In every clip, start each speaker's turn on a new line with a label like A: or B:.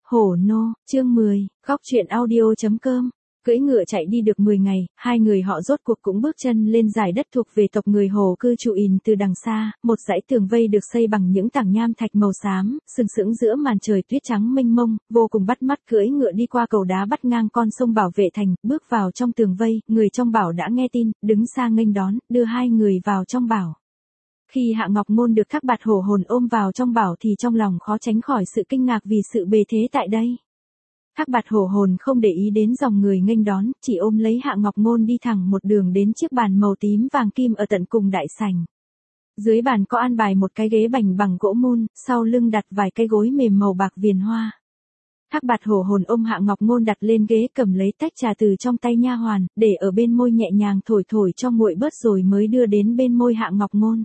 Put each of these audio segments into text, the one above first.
A: Hổ nô, chương 10, góc truyện audio.com. Cưỡi ngựa chạy đi được 10 ngày, hai người họ rốt cuộc cũng bước chân lên dải đất thuộc về tộc người Hồ cư trú in từ đằng xa, một dãy tường vây được xây bằng những tảng nham thạch màu xám, sừng sững giữa màn trời tuyết trắng mênh mông, vô cùng bắt mắt. Cưỡi ngựa đi qua cầu đá bắt ngang con sông bảo vệ thành, bước vào trong tường vây, người trong bảo đã nghe tin, đứng xa nghênh đón, đưa hai người vào trong bảo. Khi Hạ Ngọc Ngôn được Thác Bạt Hổ Hồn ôm vào trong bảo thì trong lòng khó tránh khỏi sự kinh ngạc vì sự bề thế tại đây. Thác Bạt Hổ Hồn không để ý đến dòng người nghênh đón, chỉ ôm lấy Hạ Ngọc Ngôn đi thẳng một đường đến chiếc bàn màu tím vàng kim ở tận cùng đại sảnh. Dưới bàn có an bài một cái ghế bành bằng gỗ mun, sau lưng đặt vài cái gối mềm màu bạc viền hoa. Thác Bạt Hổ Hồn ôm Hạ Ngọc Ngôn đặt lên ghế, cầm lấy tách trà từ trong tay nha hoàn, để ở bên môi nhẹ nhàng thổi thổi cho nguội bớt rồi mới đưa đến bên môi Hạ Ngọc Ngôn.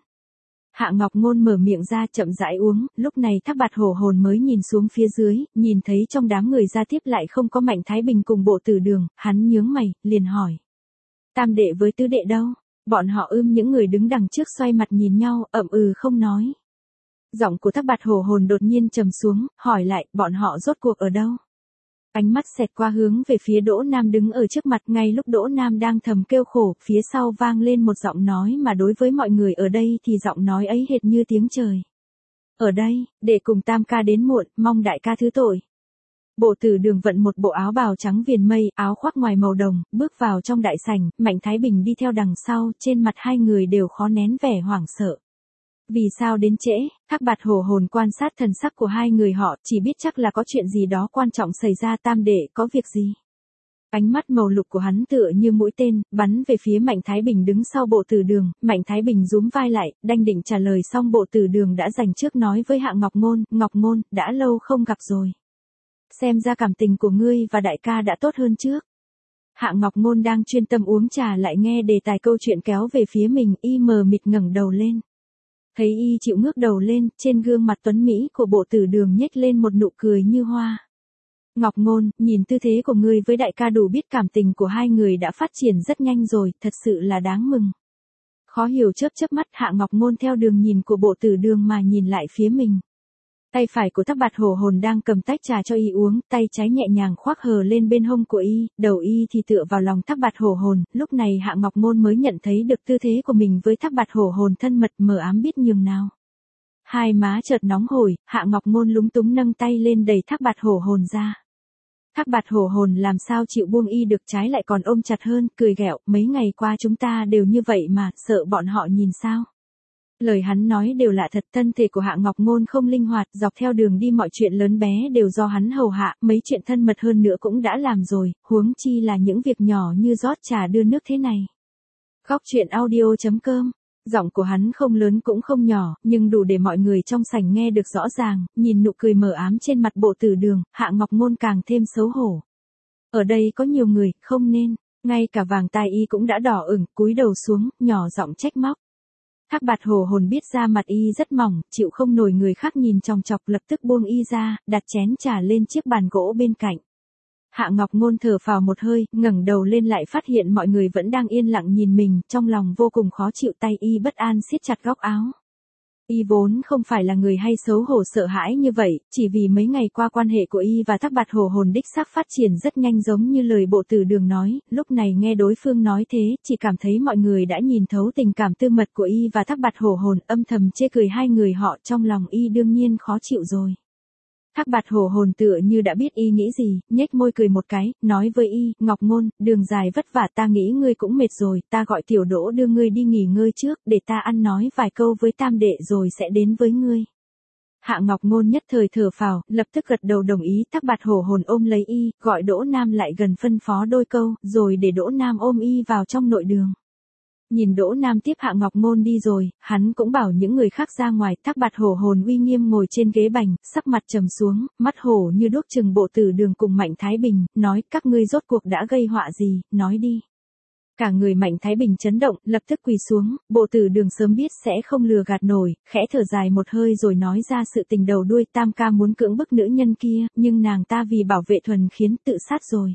A: Hạ Ngọc Ngôn mở miệng ra chậm rãi uống, lúc này Thác Bạt Hổ Hồn mới nhìn xuống phía dưới, nhìn thấy trong đám người ra tiếp lại không có Mạnh Thái Bình cùng Bộ Tử Đường, hắn nhướng mày, liền hỏi. Tam đệ với tứ đệ đâu? Bọn họ những người đứng đằng trước xoay mặt nhìn nhau, ậm ừ không nói. Giọng của Thác Bạt Hổ Hồn đột nhiên trầm xuống, hỏi lại, bọn họ rốt cuộc ở đâu? Ánh mắt xẹt qua hướng về phía Đỗ Nam đứng ở trước mặt, ngay lúc Đỗ Nam đang thầm kêu khổ, phía sau vang lên một giọng nói mà đối với mọi người ở đây thì giọng nói ấy hệt như tiếng trời. Ở đây, để cùng Tam ca đến muộn, mong đại ca thứ tội. Bộ Tử Đường vận một bộ áo bào trắng viền mây, áo khoác ngoài màu đồng, bước vào trong đại sảnh, Mạnh Thái Bình đi theo đằng sau, trên mặt hai người đều khó nén vẻ hoảng sợ. Vì sao đến trễ? Thác Bạt Hổ Hồn quan sát thần sắc của hai người họ, chỉ biết chắc là có chuyện gì đó quan trọng xảy ra. Tam đệ, có việc gì? Ánh mắt màu lục của hắn tựa như mũi tên, bắn về phía Mạnh Thái Bình đứng sau Bộ Tử Đường. Mạnh Thái Bình rúm vai lại, đanh định trả lời xong Bộ Tử Đường đã dành trước nói với Hạ Ngọc Ngôn, Ngọc Ngôn, đã lâu không gặp rồi. Xem ra cảm tình của ngươi và đại ca đã tốt hơn trước. Hạ Ngọc Ngôn đang chuyên tâm uống trà lại nghe đề tài câu chuyện kéo về phía mình, y mờ mịt ngẩng đầu lên. Thấy y chịu ngước đầu lên, trên gương mặt tuấn mỹ của Bộ Tử Đường nhếch lên một nụ cười như hoa. Ngọc Ngôn, nhìn tư thế của ngươi với đại ca đủ biết cảm tình của hai người đã phát triển rất nhanh rồi, thật sự là đáng mừng. Khó hiểu chớp mắt, Hạ Ngọc Ngôn theo đường nhìn của Bộ Tử Đường mà nhìn lại phía mình. Tay phải của Thác Bạt Hổ Hồn đang cầm tách trà cho y uống, tay trái nhẹ nhàng khoác hờ lên bên hông của y, đầu y thì tựa vào lòng Thác Bạt Hổ Hồn. Lúc này Hạ Ngọc Ngôn mới nhận thấy được tư thế của mình với Thác Bạt Hổ Hồn thân mật mờ ám biết nhường nào. Hai má chợt nóng hổi, Hạ Ngọc Ngôn lúng túng nâng tay lên đẩy Thác Bạt Hổ Hồn ra. Thác Bạt Hổ Hồn làm sao chịu buông y được, trái lại còn ôm chặt hơn, cười ghẹo, mấy ngày qua chúng ta đều như vậy mà, sợ bọn họ nhìn sao? Lời hắn nói đều lạ thật, thân thể của Hạ Ngọc Ngôn không linh hoạt, dọc theo đường đi mọi chuyện lớn bé đều do hắn hầu hạ, mấy chuyện thân mật hơn nữa cũng đã làm rồi, huống chi là những việc nhỏ như rót trà đưa nước thế này. Góc truyện audio.com. Giọng của hắn không lớn cũng không nhỏ, nhưng đủ để mọi người trong sảnh nghe được rõ ràng, nhìn nụ cười mờ ám trên mặt Bộ Tử Đường, Hạ Ngọc Ngôn càng thêm xấu hổ. Ở đây có nhiều người, không nên, ngay cả vàng tai y cũng đã đỏ ửng, cúi đầu xuống, nhỏ giọng trách móc. Thác Bạt Hổ Hồn biết da mặt y rất mỏng, chịu không nổi người khác nhìn chòng chọc, lập tức buông y ra, đặt chén trà lên chiếc bàn gỗ bên cạnh. Hạ Ngọc Ngôn thở phào một hơi, ngẩng đầu lên lại phát hiện mọi người vẫn đang yên lặng nhìn mình, trong lòng vô cùng khó chịu, tay y bất an siết chặt góc áo. Y vốn không phải là người hay xấu hổ sợ hãi như vậy, chỉ vì mấy ngày qua quan hệ của y và Thác Bạt Hổ Hồn đích xác phát triển rất nhanh giống như lời Bộ Tử Đường nói, lúc này nghe đối phương nói thế, chỉ cảm thấy mọi người đã nhìn thấu tình cảm tư mật của y và Thác Bạt Hổ Hồn, âm thầm chê cười hai người họ, trong lòng y đương nhiên khó chịu rồi. Thác Bạt Hổ Hồn tựa như đã biết y nghĩ gì, nhếch môi cười một cái, nói với y, Ngọc Ngôn, đường dài vất vả, ta nghĩ ngươi cũng mệt rồi, ta gọi Tiểu Đỗ đưa ngươi đi nghỉ ngơi trước, để ta ăn nói vài câu với Tam đệ rồi sẽ đến với ngươi. Hạ Ngọc Ngôn nhất thời thở phào, lập tức gật đầu đồng ý. Thác Bạt Hổ Hồn ôm lấy y, gọi Đỗ Nam lại gần phân phó đôi câu, rồi để Đỗ Nam ôm y vào trong nội đường. Nhìn Đỗ Nam tiếp Hạ Ngọc Ngôn đi rồi, hắn cũng bảo những người khác ra ngoài. Thác Bạt Hổ Hồn uy nghiêm ngồi trên ghế bành, sắc mặt trầm xuống, mắt hổ như đuốc chừng Bộ Tử Đường cùng Mạnh Thái Bình, nói, các ngươi rốt cuộc đã gây họa gì, nói đi. Cả người Mạnh Thái Bình chấn động, lập tức quỳ xuống, Bộ Tử Đường sớm biết sẽ không lừa gạt nổi, khẽ thở dài một hơi rồi nói ra sự tình đầu đuôi. Tam ca muốn cưỡng bức nữ nhân kia, nhưng nàng ta vì bảo vệ Thuần khiến tự sát rồi.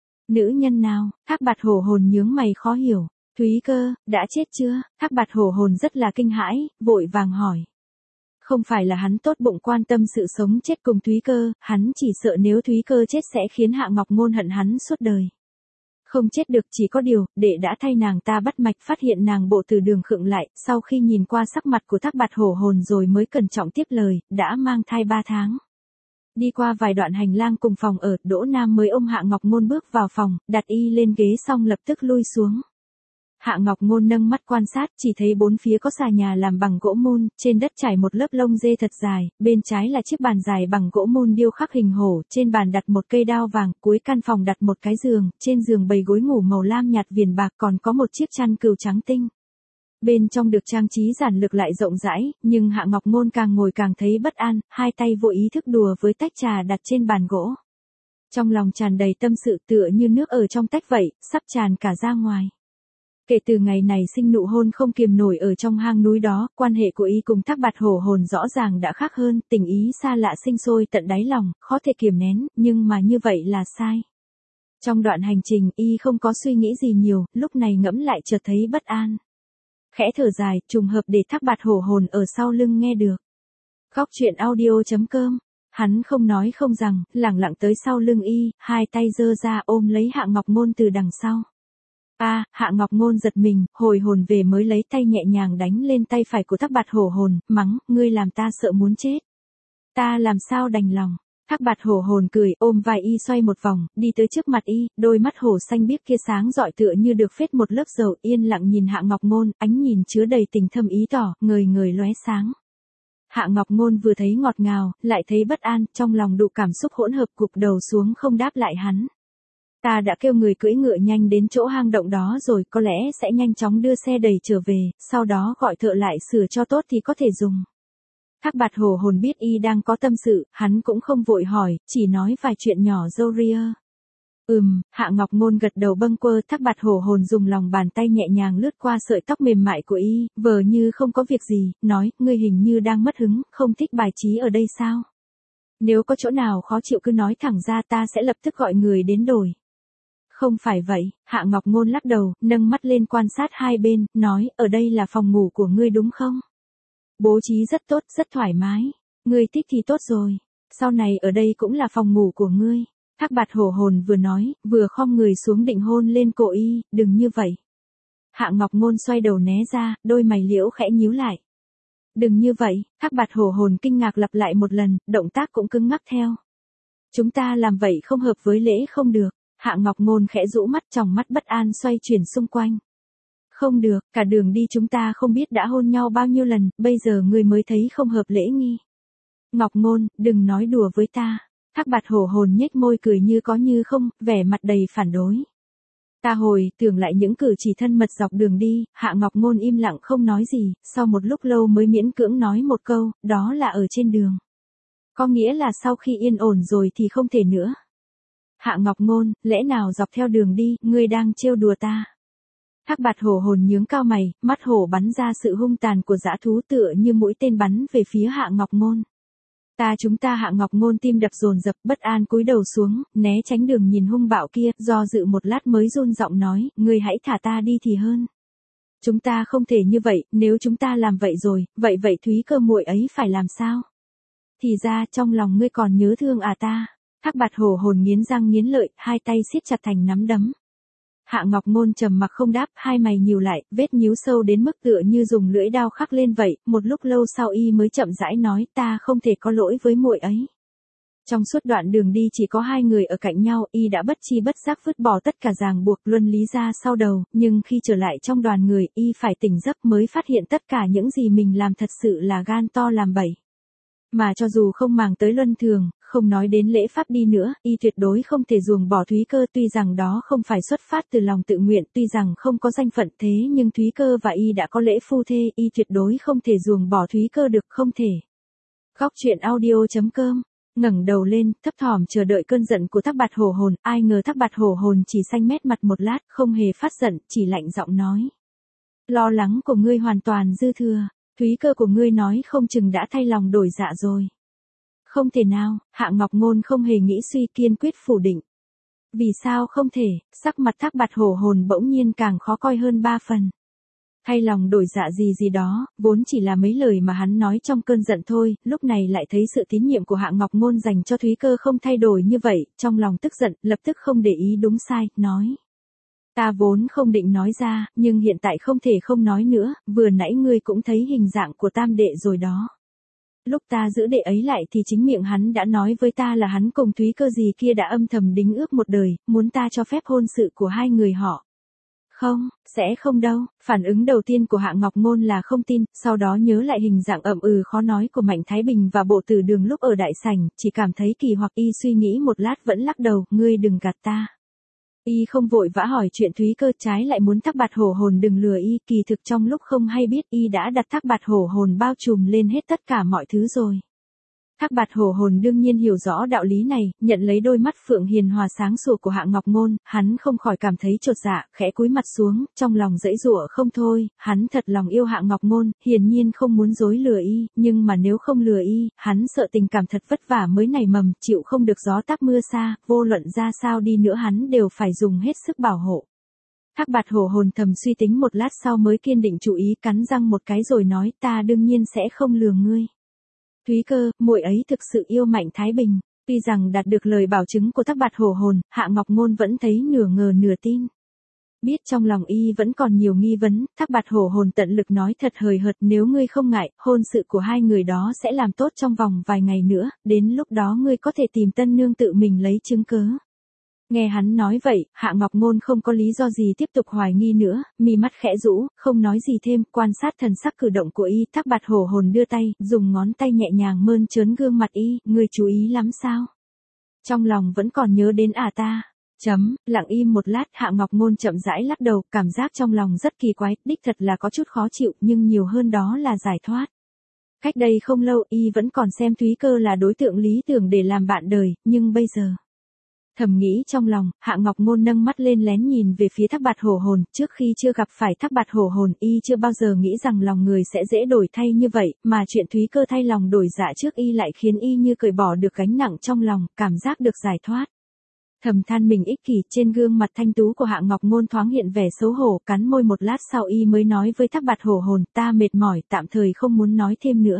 A: Nữ nhân nào? Thác Bạt Hổ Hồn nhướng mày khó hiểu. Thúy Cơ, đã chết chưa? Thác Bạt Hổ Hồn rất là kinh hãi, vội vàng hỏi. Không phải là hắn tốt bụng quan tâm sự sống chết cùng Thúy Cơ, hắn chỉ sợ nếu Thúy Cơ chết sẽ khiến Hạ Ngọc Ngôn hận hắn suốt đời. Không chết được, chỉ có điều, đệ đã thay nàng ta bắt mạch phát hiện nàng bộ từ đường khựng lại, sau khi nhìn qua sắc mặt của Thác Bạt Hổ Hồn rồi mới cẩn trọng tiếp lời, đã mang thai 3 tháng. Đi qua vài đoạn hành lang cùng phòng ở, Đỗ Nam mới ôm Hạ Ngọc Ngôn bước vào phòng, đặt y lên ghế xong lập tức lui xuống. Hạ Ngọc Ngôn nâng mắt quan sát, chỉ thấy bốn phía có xà nhà làm bằng gỗ mun, trên đất trải một lớp lông dê thật dài, bên trái là chiếc bàn dài bằng gỗ mun điêu khắc hình hổ, trên bàn đặt một cây đao vàng, cuối căn phòng đặt một cái giường, trên giường bày gối ngủ màu lam nhạt viền bạc, còn có một chiếc chăn cừu trắng tinh. Bên trong được trang trí giản lược lại rộng rãi, nhưng Hạ Ngọc Ngôn càng ngồi càng thấy bất an, hai tay vô ý thức đùa với tách trà đặt trên bàn gỗ. Trong lòng tràn đầy tâm sự tựa như nước ở trong tách vậy, sắp tràn cả ra ngoài. Kể từ ngày này sinh nụ hôn không kiềm nổi ở trong hang núi đó, quan hệ của y cùng Thác Bạt Hổ Hồn rõ ràng đã khác hơn, tình ý xa lạ sinh sôi tận đáy lòng, khó thể kiềm nén, nhưng mà như vậy là sai. Trong đoạn hành trình y không có suy nghĩ gì nhiều, lúc này ngẫm lại chợt thấy bất an. Khẽ thở dài, trùng hợp để Thác Bạt Hổ Hồn ở sau lưng nghe được. Góc truyện audio.com. Hắn không nói không rằng, lẳng lặng tới sau lưng y, hai tay giơ ra ôm lấy Hạ Ngọc Ngôn từ đằng sau. Hạ Ngọc Ngôn giật mình, hồi hồn về mới lấy tay nhẹ nhàng đánh lên tay phải của Thác Bạt Hổ Hồn, mắng, ngươi làm ta sợ muốn chết. Ta làm sao đành lòng. Thác Bạt Hổ Hồn cười, ôm vai y xoay một vòng, đi tới trước mặt y, đôi mắt hổ xanh biếc kia sáng rọi tựa như được phết một lớp dầu, yên lặng nhìn Hạ Ngọc Ngôn, ánh nhìn chứa đầy tình thâm ý tỏ, ngời ngời lóe sáng. Hạ Ngọc Ngôn vừa thấy ngọt ngào, lại thấy bất an, trong lòng đủ cảm xúc hỗn hợp, gục đầu xuống không đáp lại hắn. Ta đã kêu người cưỡi ngựa nhanh đến chỗ hang động đó rồi, có lẽ sẽ nhanh chóng đưa xe đầy trở về, sau đó gọi thợ lại sửa cho tốt thì có thể dùng. Thác Bạt Hổ Hồn biết y đang có tâm sự, hắn cũng không vội hỏi, chỉ nói vài chuyện nhỏ râu ria. Hạ Ngọc Ngôn gật đầu bâng quơ. Thác Bạt Hổ Hồn dùng lòng bàn tay nhẹ nhàng lướt qua sợi tóc mềm mại của y, vờ như không có việc gì, nói, ngươi hình như đang mất hứng, không thích bài trí ở đây sao? Nếu có chỗ nào khó chịu cứ nói thẳng ra, ta sẽ lập tức gọi người đến đổi. Không phải vậy, Hạ Ngọc Ngôn lắc đầu, nâng mắt lên quan sát hai bên, nói, ở đây là phòng ngủ của ngươi đúng không? Bố trí rất tốt, rất thoải mái. Ngươi thích thì tốt rồi. Sau này ở đây cũng là phòng ngủ của ngươi. Thác Bạt Hổ Hồn vừa nói, vừa khom người xuống định hôn lên cổ y, đừng như vậy. Hạ Ngọc Ngôn xoay đầu né ra, đôi mày liễu khẽ nhíu lại. Đừng như vậy, Thác Bạt Hổ Hồn kinh ngạc lặp lại một lần, động tác cũng cứng ngắc theo. Chúng ta làm vậy không hợp với lễ không được. Hạ Ngọc Ngôn khẽ rũ mắt, tròng mắt bất an xoay chuyển xung quanh. Không được, cả đường đi chúng ta không biết đã hôn nhau bao nhiêu lần, bây giờ ngươi mới thấy không hợp lễ nghi. Ngọc Ngôn, đừng nói đùa với ta. Thác Bạt Hổ Hồn nhếch môi cười như có như không, vẻ mặt đầy phản đối. Ta hồi tưởng lại những cử chỉ thân mật dọc đường đi, Hạ Ngọc Ngôn im lặng không nói gì, sau một lúc lâu mới miễn cưỡng nói một câu, đó là ở trên đường. Có nghĩa là sau khi yên ổn rồi thì không thể nữa. Hạ Ngọc Ngôn, lẽ nào dọc theo đường đi, ngươi đang trêu đùa ta? Thác Bạt Hổ Hồn nhướng cao mày, mắt hổ bắn ra sự hung tàn của dã thú tựa như mũi tên bắn về phía Hạ Ngọc Ngôn. Chúng ta Hạ Ngọc Ngôn tim đập dồn dập bất an cúi đầu xuống, né tránh đường nhìn hung bạo kia, do dự một lát mới run giọng nói, ngươi hãy thả ta đi thì hơn. Chúng ta không thể như vậy, nếu chúng ta làm vậy rồi, vậy Thúy Cơ muội ấy phải làm sao? Thì ra trong lòng ngươi còn nhớ thương ta. Thác Bạt Hổ Hồn nghiến răng nghiến lợi, hai tay siết chặt thành nắm đấm. Hạ Ngọc Ngôn trầm mặc không đáp, hai mày nhíu lại, vết nhíu sâu đến mức tựa như dùng lưỡi dao khắc lên vậy, một lúc lâu sau y mới chậm rãi nói, ta không thể có lỗi với muội ấy. Trong suốt đoạn đường đi chỉ có hai người ở cạnh nhau, y đã bất chi bất giác vứt bỏ tất cả ràng buộc luân lý ra sau đầu, nhưng khi trở lại trong đoàn người, y phải tỉnh giấc mới phát hiện tất cả những gì mình làm thật sự là gan to làm bậy. Mà cho dù không màng tới luân thường, không nói đến lễ pháp đi nữa, y tuyệt đối không thể ruồng bỏ Thúy Cơ, tuy rằng đó không phải xuất phát từ lòng tự nguyện, tuy rằng không có danh phận thế nhưng Thúy Cơ và y đã có lễ phu thê, y tuyệt đối không thể ruồng bỏ Thúy Cơ được, không thể. Góc truyện audio.com. Ngẩng đầu lên, thấp thỏm chờ đợi cơn giận của Thác Bạt Hổ Hồn, ai ngờ Thác Bạt Hổ Hồn chỉ xanh mét mặt một lát, không hề phát giận, chỉ lạnh giọng nói. Lo lắng của ngươi hoàn toàn dư thừa. Thúy Cơ của ngươi nói không chừng đã thay lòng đổi dạ rồi. Không thể nào, Hạ Ngọc Ngôn không hề nghĩ suy, kiên quyết phủ định. Vì sao không thể? Sắc mặt Thác Bạt Hổ Hồn bỗng nhiên càng khó coi hơn 3 phần. Thay lòng đổi dạ gì gì đó, vốn chỉ là mấy lời mà hắn nói trong cơn giận thôi, lúc này lại thấy sự tín nhiệm của Hạ Ngọc Ngôn dành cho Thúy Cơ không thay đổi như vậy, trong lòng tức giận, lập tức không để ý đúng sai, nói. Ta vốn không định nói ra, nhưng hiện tại không thể không nói nữa, vừa nãy ngươi cũng thấy hình dạng của tam đệ rồi đó. Lúc ta giữ đệ ấy lại thì chính miệng hắn đã nói với ta là hắn cùng Thúy Cơ gì kia đã âm thầm đính ước một đời, muốn ta cho phép hôn sự của hai người họ. Không, sẽ không đâu, phản ứng đầu tiên của Hạ Ngọc Ngôn là không tin, sau đó nhớ lại hình dạng ậm khó nói của Mạnh Thái Bình và Bộ Tử Đường lúc ở đại sảnh, chỉ cảm thấy kỳ hoặc y suy nghĩ một lát vẫn lắc đầu, ngươi đừng gạt ta. Y không vội vã hỏi chuyện Thúy Cơ, trái lại muốn Thác Bạt Hổ Hồn đừng lừa y, kỳ thực trong lúc không hay biết y đã đặt Thác Bạt Hổ Hồn bao trùm lên hết tất cả mọi thứ rồi. Thác Bạt Hổ Hồn đương nhiên hiểu rõ đạo lý này, nhận lấy đôi mắt phượng hiền hòa sáng sủa của Hạ Ngọc Ngôn, hắn không khỏi cảm thấy chột dạ, khẽ cúi mặt xuống, trong lòng giãy giụa không thôi, hắn thật lòng yêu Hạ Ngọc Ngôn, hiển nhiên không muốn dối lừa y, nhưng mà nếu không lừa y, hắn sợ tình cảm thật vất vả mới nảy mầm, chịu không được gió táp mưa xa, vô luận ra sao đi nữa hắn đều phải dùng hết sức bảo hộ. Thác Bạt Hổ Hồn thầm suy tính một lát sau mới kiên định chủ ý, cắn răng một cái rồi nói, ta đương nhiên sẽ không lừa ngươi. Thúy Cơ, muội ấy thực sự yêu Mạnh Thái Bình. Tuy rằng đạt được lời bảo chứng của Thác Bạt Hổ Hồn, Hạ Ngọc Ngôn vẫn thấy nửa ngờ nửa tin. Biết trong lòng y vẫn còn nhiều nghi vấn, Thác Bạt Hổ Hồn tận lực nói thật hời hợt, nếu ngươi không ngại, hôn sự của hai người đó sẽ làm tốt trong vòng vài ngày nữa, đến lúc đó ngươi có thể tìm tân nương tự mình lấy chứng cớ. Nghe hắn nói vậy, Hạ Ngọc Ngôn không có lý do gì tiếp tục hoài nghi nữa, mi mắt khẽ rũ, không nói gì thêm, quan sát thần sắc cử động của y. Thác Bạt Hổ Hồn đưa tay, dùng ngón tay nhẹ nhàng mơn trớn gương mặt y, ngươi chú ý lắm sao? Trong lòng vẫn còn nhớ đến ta. Lặng im một lát, Hạ Ngọc Ngôn chậm rãi lắc đầu, cảm giác trong lòng rất kỳ quái, đích thật là có chút khó chịu, nhưng nhiều hơn đó là giải thoát. Cách đây không lâu, y vẫn còn xem Thúy Cơ là đối tượng lý tưởng để làm bạn đời, nhưng bây giờ. Thầm nghĩ trong lòng, Hạ Ngọc Ngôn nâng mắt lên lén nhìn về phía Thác Bạt Hổ Hồn, trước khi chưa gặp phải Thác Bạt Hổ Hồn, y chưa bao giờ nghĩ rằng lòng người sẽ dễ đổi thay như vậy, mà chuyện Thúy Cơ thay lòng đổi dạ trước y lại khiến y như cởi bỏ được gánh nặng trong lòng, cảm giác được giải thoát. Thầm than mình ích kỷ, trên gương mặt thanh tú của Hạ Ngọc Ngôn thoáng hiện vẻ xấu hổ, cắn môi một lát sau y mới nói với Thác Bạt Hổ Hồn, ta mệt mỏi, tạm thời không muốn nói thêm nữa.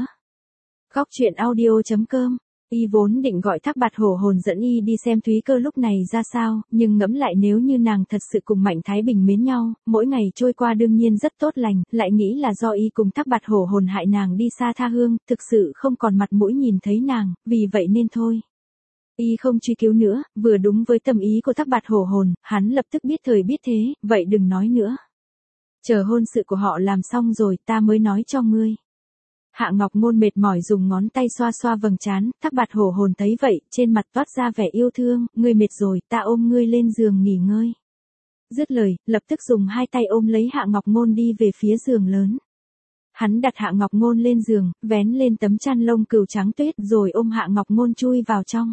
A: Góc truyện audio.com. Y vốn định gọi Thác Bạt Hổ Hồn dẫn y đi xem Thúy Cơ lúc này ra sao, nhưng ngẫm lại nếu như nàng thật sự cùng Mạnh Thái Bình mến nhau, mỗi ngày trôi qua đương nhiên rất tốt lành, lại nghĩ là do y cùng Thác Bạt Hổ Hồn hại nàng đi xa tha hương, thực sự không còn mặt mũi nhìn thấy nàng, vì vậy nên thôi. Y không truy cứu nữa, vừa đúng với tâm ý của Thác Bạt Hổ Hồn, hắn lập tức biết thời biết thế, vậy đừng nói nữa. Chờ hôn sự của họ làm xong rồi ta mới nói cho ngươi. Hạ Ngọc Ngôn mệt mỏi dùng ngón tay xoa xoa vầng trán, Thác Bạt Hổ Hồn thấy vậy, trên mặt toát ra vẻ yêu thương, ngươi mệt rồi, ta ôm ngươi lên giường nghỉ ngơi. Dứt lời, lập tức dùng hai tay ôm lấy Hạ Ngọc Ngôn đi về phía giường lớn. Hắn đặt Hạ Ngọc Ngôn lên giường, vén lên tấm chăn lông cừu trắng tuyết rồi ôm Hạ Ngọc Ngôn chui vào trong.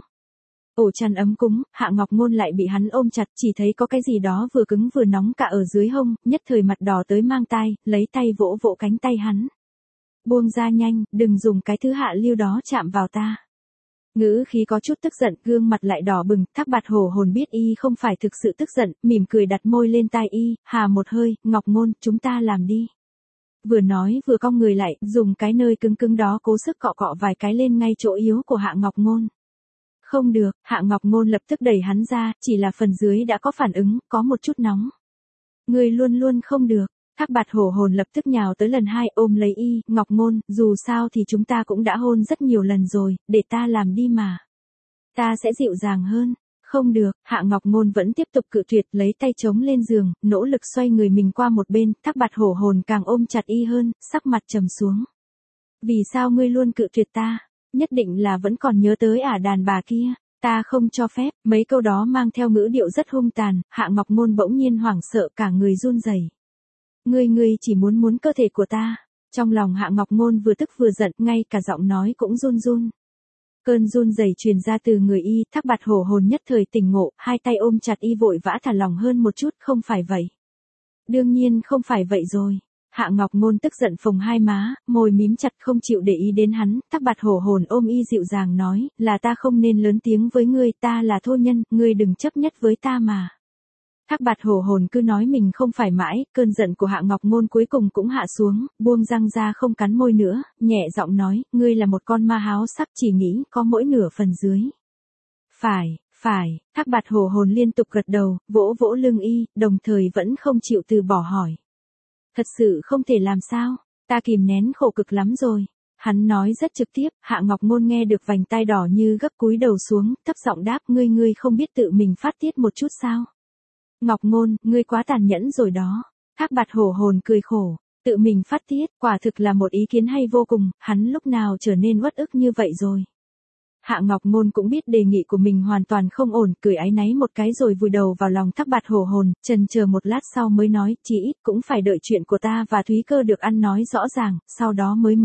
A: Ổ chăn ấm cúng, Hạ Ngọc Ngôn lại bị hắn ôm chặt, chỉ thấy có cái gì đó vừa cứng vừa nóng cả ở dưới hông, nhất thời mặt đỏ tới mang tai, lấy tay vỗ vỗ cánh tay hắn. Buông ra nhanh, đừng dùng cái thứ hạ lưu đó chạm vào ta. Ngữ khí có chút tức giận, gương mặt lại đỏ bừng, Thác Bạt Hổ Hồn biết y không phải thực sự tức giận, mỉm cười đặt môi lên tai y, hà một hơi, Ngọc Ngôn, chúng ta làm đi. Vừa nói vừa cong người lại, dùng cái nơi cứng cứng đó cố sức cọ cọ vài cái lên ngay chỗ yếu của Hạ Ngọc Ngôn. Không được, Hạ Ngọc Ngôn lập tức đẩy hắn ra, chỉ là phần dưới đã có phản ứng, có một chút nóng. Người luôn luôn không được. Thác Bạt Hổ Hồn lập tức nhào tới lần hai ôm lấy y, Ngọc Ngôn, dù sao thì chúng ta cũng đã hôn rất nhiều lần rồi, để ta làm đi mà. Ta sẽ dịu dàng hơn. Không được, Hạ Ngọc Ngôn vẫn tiếp tục cự tuyệt, lấy tay chống lên giường, nỗ lực xoay người mình qua một bên, Thác Bạt Hổ Hồn càng ôm chặt y hơn, sắc mặt trầm xuống. Vì sao ngươi luôn cự tuyệt ta? Nhất định là vẫn còn nhớ tới đàn bà kia. Ta không cho phép, mấy câu đó mang theo ngữ điệu rất hung tàn, Hạ Ngọc Ngôn bỗng nhiên hoảng sợ cả người run rẩy. Ngươi chỉ muốn cơ thể của ta. Trong lòng Hạ Ngọc Ngôn vừa tức vừa giận, ngay cả giọng nói cũng run run. Cơn run rẩy truyền ra từ người y, Thác Bạt Hổ Hồn nhất thời tỉnh ngộ, hai tay ôm chặt y vội vã thả lỏng hơn một chút, không phải vậy. Đương nhiên không phải vậy rồi. Hạ Ngọc Ngôn tức giận phồng hai má, môi mím chặt không chịu để ý đến hắn, Thác Bạt Hổ Hồn ôm y dịu dàng nói, là ta không nên lớn tiếng với ngươi, ta là thô nhân, ngươi đừng chấp nhất với ta mà. Thác Bạt Hổ hồn cứ nói mình không phải mãi, cơn giận của Hạ Ngọc Ngôn cuối cùng cũng hạ xuống, buông răng ra không cắn môi nữa, nhẹ giọng nói, ngươi là một con ma háo sắc chỉ nghĩ có mỗi nửa phần dưới. Phải, Thác Bạt Hổ hồn liên tục gật đầu, vỗ vỗ lưng y, đồng thời vẫn không chịu từ bỏ hỏi. Thật sự không thể làm sao, ta kìm nén khổ cực lắm rồi. Hắn nói rất trực tiếp, Hạ Ngọc Ngôn nghe được vành tai đỏ như gấp cúi đầu xuống, thấp giọng đáp, ngươi không biết tự mình phát tiết một chút sao? Ngọc Ngôn, ngươi quá tàn nhẫn rồi đó. Thác Bạt Hổ hồn cười khổ, tự mình phát tiết, quả thực là một ý kiến hay vô cùng, hắn lúc nào trở nên uất ức như vậy rồi. Hạ Ngọc Ngôn cũng biết đề nghị của mình hoàn toàn không ổn, cười áy náy một cái rồi vùi đầu vào lòng Thác Bạt Hổ hồn, chần chờ một lát sau mới nói, chỉ ít cũng phải đợi chuyện của ta và Thúy Cơ được ăn nói rõ ràng, sau đó mới.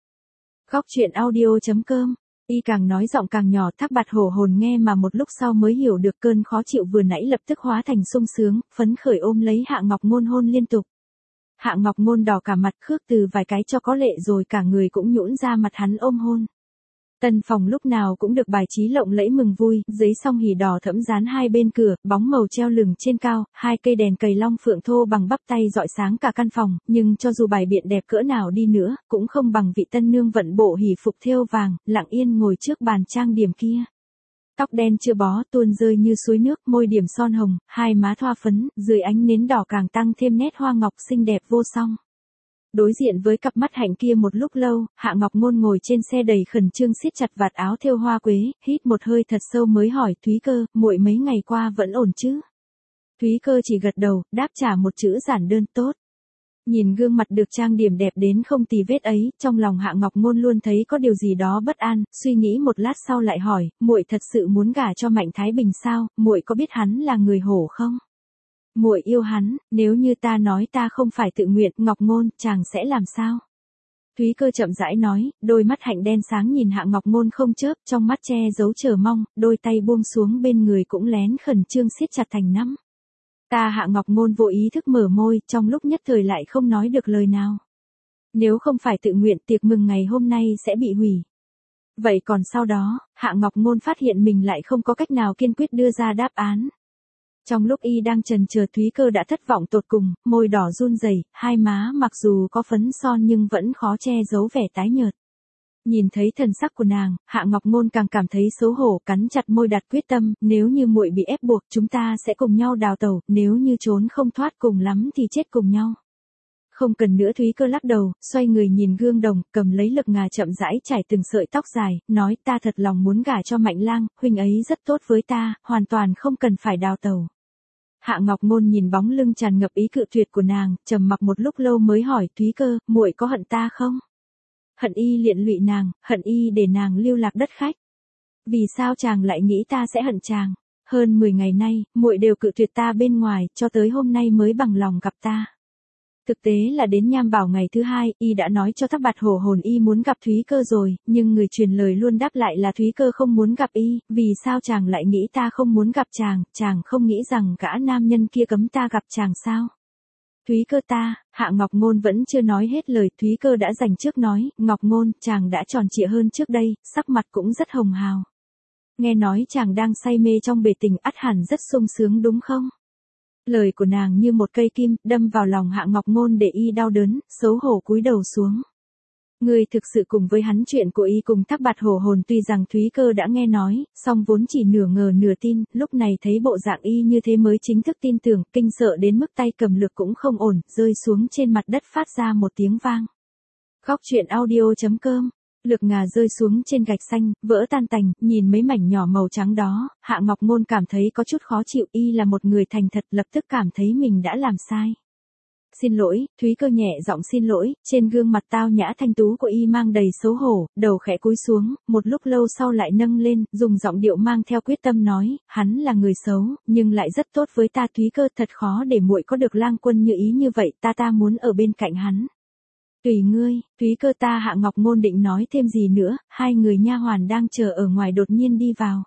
A: Góc truyện audio.com. Y càng nói giọng càng nhỏ, Thác Bạt Hổ hồn nghe mà một lúc sau mới hiểu được cơn khó chịu vừa nãy lập tức hóa thành sung sướng, phấn khởi ôm lấy Hạ Ngọc Ngôn hôn liên tục. Hạ Ngọc Ngôn đỏ cả mặt, khước từ vài cái cho có lệ rồi cả người cũng nhũn ra mặt hắn ôm hôn. Tân phòng lúc nào cũng được bài trí lộng lẫy mừng vui, giấy song hỉ đỏ thẫm dán hai bên cửa, bóng màu treo lửng trên cao, hai cây đèn cầy long phượng thô bằng bắp tay rọi sáng cả căn phòng, nhưng cho dù bài biện đẹp cỡ nào đi nữa, cũng không bằng vị tân nương vận bộ hỉ phục thêu vàng, lặng yên ngồi trước bàn trang điểm kia. Tóc đen chưa bó, tuôn rơi như suối nước, môi điểm son hồng, hai má thoa phấn, dưới ánh nến đỏ càng tăng thêm nét hoa ngọc xinh đẹp vô song. Đối diện với cặp mắt hạnh kia một lúc lâu, Hạ Ngọc Ngôn ngồi trên xe đầy khẩn trương siết chặt vạt áo thêu hoa quế, hít một hơi thật sâu mới hỏi, Thúy Cơ, muội mấy ngày qua vẫn ổn chứ? Thúy Cơ chỉ gật đầu, đáp trả một chữ giản đơn, tốt. Nhìn gương mặt được trang điểm đẹp đến không tì vết ấy, trong lòng Hạ Ngọc Ngôn luôn thấy có điều gì đó bất an, suy nghĩ một lát sau lại hỏi, muội thật sự muốn gả cho Mạnh Thái Bình sao? Muội có biết hắn là người hổ không? Muội yêu hắn, nếu như ta nói ta không phải tự nguyện, Ngọc Ngôn, chàng sẽ làm sao? Thúy Cơ chậm rãi nói, đôi mắt hạnh đen sáng nhìn Hạ Ngọc Ngôn không chớp, trong mắt che giấu chờ mong, đôi tay buông xuống bên người cũng lén khẩn trương siết chặt thành nắm. Ta Hạ Ngọc Ngôn vô ý thức mở môi, trong lúc nhất thời lại không nói được lời nào. Nếu không phải tự nguyện, tiệc mừng ngày hôm nay sẽ bị hủy. Vậy còn sau đó, Hạ Ngọc Ngôn phát hiện mình lại không có cách nào kiên quyết đưa ra đáp án. Trong lúc y đang chần chờ, Thúy Cơ đã thất vọng tột cùng, môi đỏ run rẩy, hai má mặc dù có phấn son nhưng vẫn khó che giấu vẻ tái nhợt. Nhìn thấy thần sắc của nàng, Hạ Ngọc Ngôn càng cảm thấy xấu hổ, cắn chặt môi đặt quyết tâm, nếu như muội bị ép buộc, chúng ta sẽ cùng nhau đào tẩu, nếu như trốn không thoát cùng lắm thì chết cùng nhau. Không cần nữa, Thúy Cơ lắc đầu, xoay người nhìn gương đồng, cầm lấy lực ngà chậm rãi trải từng sợi tóc dài, nói, ta thật lòng muốn gả cho Mạnh Lang, huynh ấy rất tốt với ta, hoàn toàn không cần phải đào tẩu. Hạ Ngọc Ngôn nhìn bóng lưng tràn ngập ý cự tuyệt của nàng, trầm mặc một lúc lâu mới hỏi, Thúy Cơ, muội có hận ta không? Hận y liện lụy nàng, hận y để nàng lưu lạc đất khách. Vì sao chàng lại nghĩ ta sẽ hận chàng? Hơn 10 ngày nay, muội đều cự tuyệt ta bên ngoài, cho tới hôm nay mới bằng lòng gặp ta. Thực tế là đến Nham Bảo ngày thứ hai, y đã nói cho Thác Bạt Hổ hồn y muốn gặp Thúy Cơ rồi, nhưng người truyền lời luôn đáp lại là Thúy Cơ không muốn gặp y, vì sao chàng lại nghĩ ta không muốn gặp chàng không nghĩ rằng gã nam nhân kia cấm ta gặp chàng sao? Thúy Cơ ta, Hạ Ngọc Ngôn vẫn chưa nói hết lời, Thúy Cơ đã dành trước nói, Ngọc Ngôn, chàng đã tròn trịa hơn trước đây, sắc mặt cũng rất hồng hào. Nghe nói chàng đang say mê trong bể tình, ắt hẳn rất sung sướng đúng không? Lời của nàng như một cây kim, đâm vào lòng Hạ Ngọc Ngôn để y đau đớn, xấu hổ cúi đầu xuống. Ngươi thực sự cùng với hắn chuyện của y cùng Thác Bạt Hổ hồn, tuy rằng Thúy Cơ đã nghe nói, song vốn chỉ nửa ngờ nửa tin, lúc này thấy bộ dạng y như thế mới chính thức tin tưởng, kinh sợ đến mức tay cầm lược cũng không ổn, rơi xuống trên mặt đất phát ra một tiếng vang. Góc truyện audio.com. Lược ngà rơi xuống trên gạch xanh, vỡ tan tành, nhìn mấy mảnh nhỏ màu trắng đó, Hạ Ngọc Ngôn cảm thấy có chút khó chịu, y là một người thành thật, lập tức cảm thấy mình đã làm sai. Xin lỗi, Thúy Cơ nhẹ giọng xin lỗi, trên gương mặt tao nhã thanh tú của y mang đầy xấu hổ, đầu khẽ cúi xuống, một lúc lâu sau lại nâng lên, dùng giọng điệu mang theo quyết tâm nói, hắn là người xấu, nhưng lại rất tốt với ta. Thúy Cơ, thật khó để muội có được lang quân như ý như vậy, ta muốn ở bên cạnh hắn. Tùy ngươi, Thúy Cơ ta. Hạ Ngọc Ngôn định nói thêm gì nữa, hai người nha hoàn đang chờ ở ngoài đột nhiên đi vào.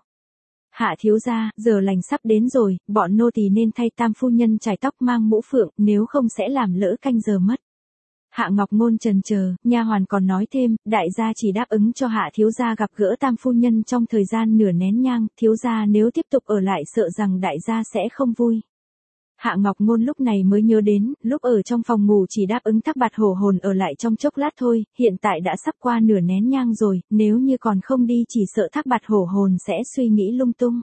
A: Hạ thiếu gia, giờ lành sắp đến rồi, bọn nô tỳ nên thay tam phu nhân chải tóc mang mũ phượng, nếu không sẽ làm lỡ canh giờ mất. Hạ Ngọc Ngôn chần chờ, nha hoàn còn nói thêm, đại gia chỉ đáp ứng cho Hạ thiếu gia gặp gỡ tam phu nhân trong thời gian nửa nén nhang, thiếu gia nếu tiếp tục ở lại sợ rằng đại gia sẽ không vui. Hạ Ngọc Ngôn lúc này mới nhớ đến, lúc ở trong phòng ngủ chỉ đáp ứng Thác Bạt Hổ Hồn ở lại trong chốc lát thôi, hiện tại đã sắp qua nửa nén nhang rồi, nếu như còn không đi chỉ sợ Thác Bạt Hổ Hồn sẽ suy nghĩ lung tung.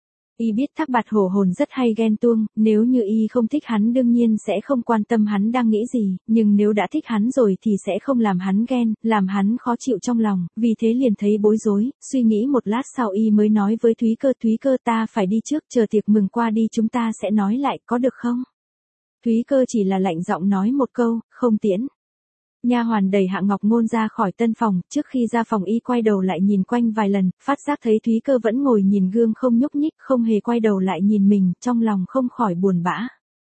A: Y biết Thác Bạt Hổ Hồn rất hay ghen tuông, nếu như Y không thích hắn đương nhiên sẽ không quan tâm hắn đang nghĩ gì, nhưng nếu đã thích hắn rồi thì sẽ không làm hắn ghen, làm hắn khó chịu trong lòng, vì thế liền thấy bối rối, suy nghĩ một lát sau Y mới nói với Thúy Cơ ta phải đi trước, chờ tiệc mừng qua đi chúng ta sẽ nói lại có được không? Thúy Cơ chỉ là lạnh giọng nói một câu, không tiễn. Nha hoàn đẩy Hạ Ngọc Ngôn ra khỏi tân phòng, trước khi ra phòng Y quay đầu lại nhìn quanh vài lần, phát giác thấy Thúy Cơ vẫn ngồi nhìn gương không nhúc nhích, không hề quay đầu lại nhìn mình, trong lòng không khỏi buồn bã.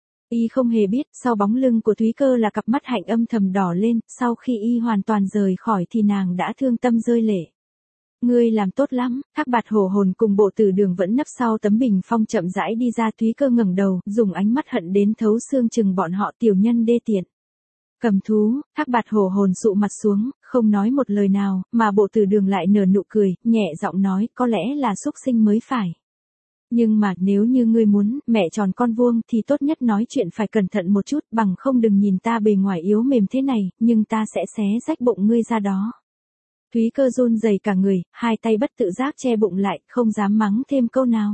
A: Y không hề biết, sau bóng lưng của Thúy Cơ là cặp mắt hạnh âm thầm đỏ lên, sau khi Y hoàn toàn rời khỏi thì nàng đã thương tâm rơi lệ. Ngươi làm tốt lắm, Thác Bạt Hổ Hồn cùng Bộ Tử Đường vẫn nấp sau tấm bình phong chậm rãi đi ra. Thúy Cơ ngẩng đầu, dùng ánh mắt hận đến thấu xương chừng bọn họ tiểu nhân đê tiện. Cầm thú, Thác Bạt Hổ Hồn sụ mặt xuống, không nói một lời nào, mà Bộ Tử Đường lại nở nụ cười, nhẹ giọng nói, có lẽ là xúc sinh mới phải. Nhưng mà nếu như ngươi muốn, mẹ tròn con vuông thì tốt nhất nói chuyện phải cẩn thận một chút, bằng không đừng nhìn ta bề ngoài yếu mềm thế này, nhưng ta sẽ xé rách bụng ngươi ra đó. Thúy Cơ run rẩy cả người, hai tay bất tự giác che bụng lại, không dám mắng thêm câu nào.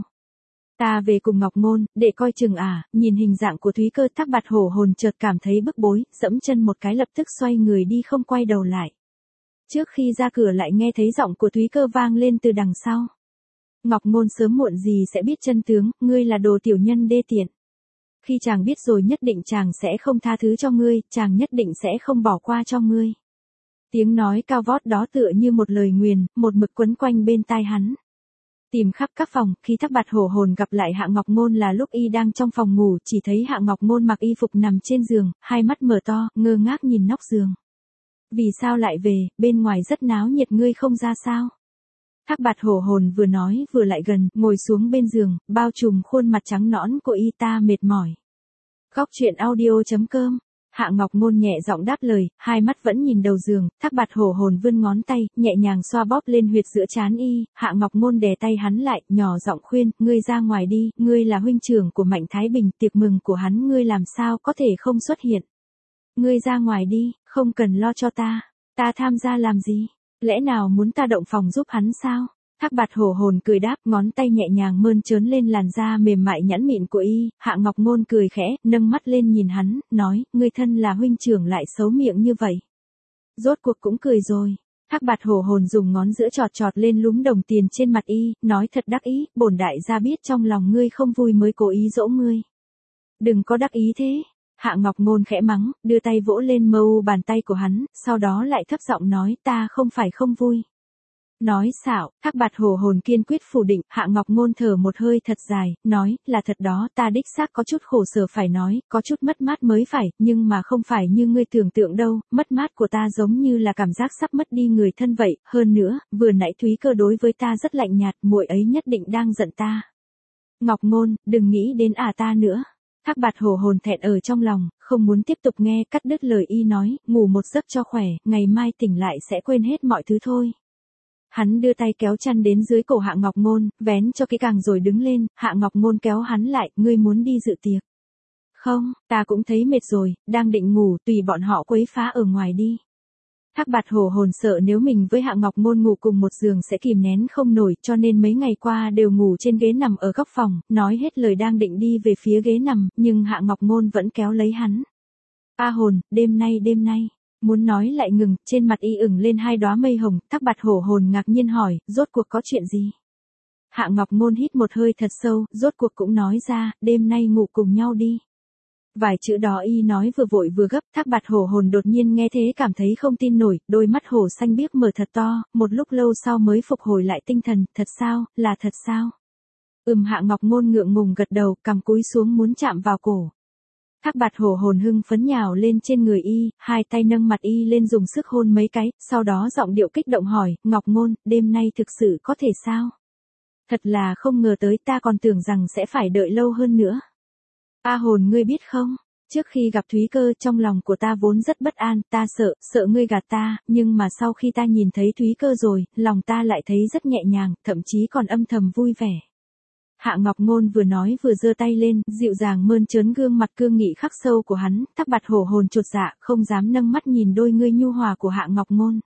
A: Ta về cùng Ngọc Ngôn, để coi chừng à, nhìn hình dạng của Thúy Cơ. Thác Bạt Hổ Hồn chợt cảm thấy bức bối, dẫm chân một cái lập tức xoay người đi không quay đầu lại. Trước khi ra cửa lại nghe thấy giọng của Thúy Cơ vang lên từ đằng sau. Ngọc Ngôn sớm muộn gì sẽ biết chân tướng, ngươi là đồ tiểu nhân đê tiện. Khi chàng biết rồi nhất định chàng sẽ không tha thứ cho ngươi, chàng nhất định sẽ không bỏ qua cho ngươi. Tiếng nói cao vót đó tựa như một lời nguyền, một mực quấn quanh bên tai hắn. Tìm khắp các phòng, khi Thác Bạt Hổ Hồn gặp lại Hạ Ngọc Ngôn là lúc Y đang trong phòng ngủ, chỉ thấy Hạ Ngọc Ngôn mặc y phục nằm trên giường, hai mắt mở to, ngơ ngác nhìn nóc giường. Vì sao lại về, bên ngoài rất náo nhiệt ngươi không ra sao? Thác Bạt Hổ Hồn vừa nói vừa lại gần, ngồi xuống bên giường, bao trùm khuôn mặt trắng nõn của Y. Ta mệt mỏi. Góc truyện audio.com. Hạ Ngọc Ngôn nhẹ giọng đáp lời, hai mắt vẫn nhìn đầu giường. Thác Bạt Hổ Hồn vươn ngón tay, nhẹ nhàng xoa bóp lên huyệt giữa trán Y. Hạ Ngọc Ngôn đè tay hắn lại, nhỏ giọng khuyên, ngươi ra ngoài đi, ngươi là huynh trưởng của Mạnh Thái Bình, tiệc mừng của hắn ngươi làm sao có thể không xuất hiện. Ngươi ra ngoài đi, không cần lo cho ta tham gia làm gì, lẽ nào muốn ta động phòng giúp hắn sao? Thác Bạt Hổ Hồn cười đáp, ngón tay nhẹ nhàng mơn trớn lên làn da mềm mại nhẵn mịn của Y. Hạ Ngọc Ngôn cười khẽ, nâng mắt lên nhìn hắn, nói, ngươi thân là huynh trưởng lại xấu miệng như vậy. Rốt cuộc cũng cười rồi. Thác Bạt Hổ Hồn dùng ngón giữa chọt chọt lên lúm đồng tiền trên mặt Y, nói thật đắc ý, bổn đại gia biết trong lòng ngươi không vui mới cố ý dỗ ngươi. Đừng có đắc ý thế. Hạ Ngọc Ngôn khẽ mắng, đưa tay vỗ lên mâu bàn tay của hắn, sau đó lại thấp giọng nói, ta không phải không vui. Nói xạo, Thác Bạt Hổ Hồn kiên quyết phủ định. Hạ Ngọc Ngôn thở một hơi thật dài, nói, là thật đó, ta đích xác có chút khổ sở phải nói, có chút mất mát mới phải, nhưng mà không phải như ngươi tưởng tượng đâu, mất mát của ta giống như là cảm giác sắp mất đi người thân vậy, hơn nữa, vừa nãy Thúy Cơ đối với ta rất lạnh nhạt, muội ấy nhất định đang giận ta. Ngọc Ngôn, đừng nghĩ đến ta nữa. Thác Bạt Hổ Hồn thẹn ở trong lòng, không muốn tiếp tục nghe, cắt đứt lời Y nói, ngủ một giấc cho khỏe, ngày mai tỉnh lại sẽ quên hết mọi thứ thôi. Hắn đưa tay kéo chăn đến dưới cổ Hạ Ngọc Ngôn, vén cho kỹ càng rồi đứng lên. Hạ Ngọc Ngôn kéo hắn lại, ngươi muốn đi dự tiệc? Không, ta cũng thấy mệt rồi, đang định ngủ, tùy bọn họ quấy phá ở ngoài đi. Thác Bạt Hổ Hồn sợ nếu mình với Hạ Ngọc Ngôn ngủ cùng một giường sẽ kìm nén không nổi, cho nên mấy ngày qua đều ngủ trên ghế nằm ở góc phòng, nói hết lời đang định đi về phía ghế nằm, nhưng Hạ Ngọc Ngôn vẫn kéo lấy hắn. A Hồn, đêm nay. Muốn nói lại ngừng, trên mặt Y ửng lên hai đóa mây hồng. Thác Bạt Hổ Hồn ngạc nhiên hỏi, rốt cuộc có chuyện gì? Hạ Ngọc Ngôn hít một hơi thật sâu, rốt cuộc cũng nói ra, đêm nay ngủ cùng nhau đi. Vài chữ đó Y nói vừa vội vừa gấp. Thác Bạt Hổ Hồn đột nhiên nghe thế cảm thấy không tin nổi, đôi mắt hổ xanh biếc mở thật to, một lúc lâu sau mới phục hồi lại tinh thần, thật sao, là thật sao? Hạ Ngọc Ngôn ngượng ngùng gật đầu, cằm cúi xuống muốn chạm vào cổ. Thác Bạt Hổ Hồn hưng phấn nhào lên trên người Y, hai tay nâng mặt Y lên dùng sức hôn mấy cái, sau đó giọng điệu kích động hỏi, Ngọc Ngôn, đêm nay thực sự có thể sao? Thật là không ngờ tới, ta còn tưởng rằng sẽ phải đợi lâu hơn nữa. A Hồn, ngươi biết không, trước khi gặp Thúy Cơ trong lòng của ta vốn rất bất an, ta sợ ngươi gạt ta, nhưng mà sau khi ta nhìn thấy Thúy Cơ rồi, lòng ta lại thấy rất nhẹ nhàng, thậm chí còn âm thầm vui vẻ. Hạ Ngọc Ngôn vừa nói vừa giơ tay lên, dịu dàng mơn trớn gương mặt cương nghị khắc sâu của hắn, Thác Bạt Hổ Hồn chột dạ, không dám nâng mắt nhìn đôi ngươi nhu hòa của Hạ Ngọc Ngôn.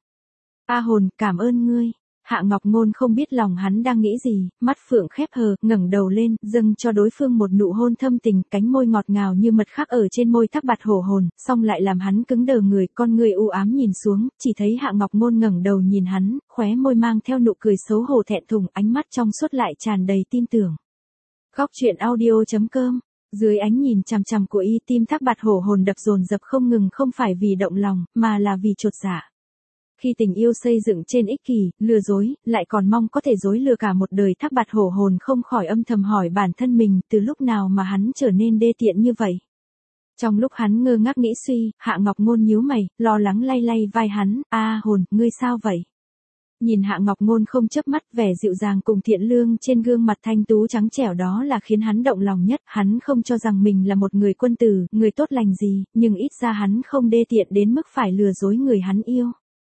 A: A Hồn, cảm ơn ngươi. Hạ Ngọc Ngôn không biết lòng hắn đang nghĩ gì, mắt phượng khép hờ, ngẩng đầu lên, dâng cho đối phương một nụ hôn thâm tình, cánh môi ngọt ngào như mật khắc ở trên môi Thác Bạt Hổ Hồn, xong lại làm hắn cứng đờ người, con người u ám nhìn xuống, chỉ thấy Hạ Ngọc Ngôn ngẩng đầu nhìn hắn, khóe môi mang theo nụ cười xấu hổ thẹn thùng, ánh mắt trong suốt lại tràn đầy tin tưởng. Góc truyện audio.com. Dưới ánh nhìn chằm chằm của y, tim Thác Bạt Hổ Hồn đập dồn dập không ngừng, không phải vì động lòng, mà là vì chột dạ. Khi tình yêu xây dựng trên ích kỷ, lừa dối, lại còn mong có thể dối lừa cả một đời, Thác Bạt Hổ Hồn không khỏi âm thầm hỏi bản thân mình, từ lúc nào mà hắn trở nên đê tiện như vậy. Trong lúc hắn ngơ ngác nghĩ suy, Hạ Ngọc Ngôn nhíu mày, lo lắng lay lay vai hắn, A Hồn, ngươi sao vậy? Nhìn Hạ Ngọc Ngôn không chớp mắt, vẻ dịu dàng cùng thiện lương trên gương mặt thanh tú trắng trẻo đó là khiến hắn động lòng nhất, hắn không cho rằng mình là một người quân tử, người tốt lành gì, nhưng ít ra hắn không đê tiện đến mức phải lừa dối người hắn yêu.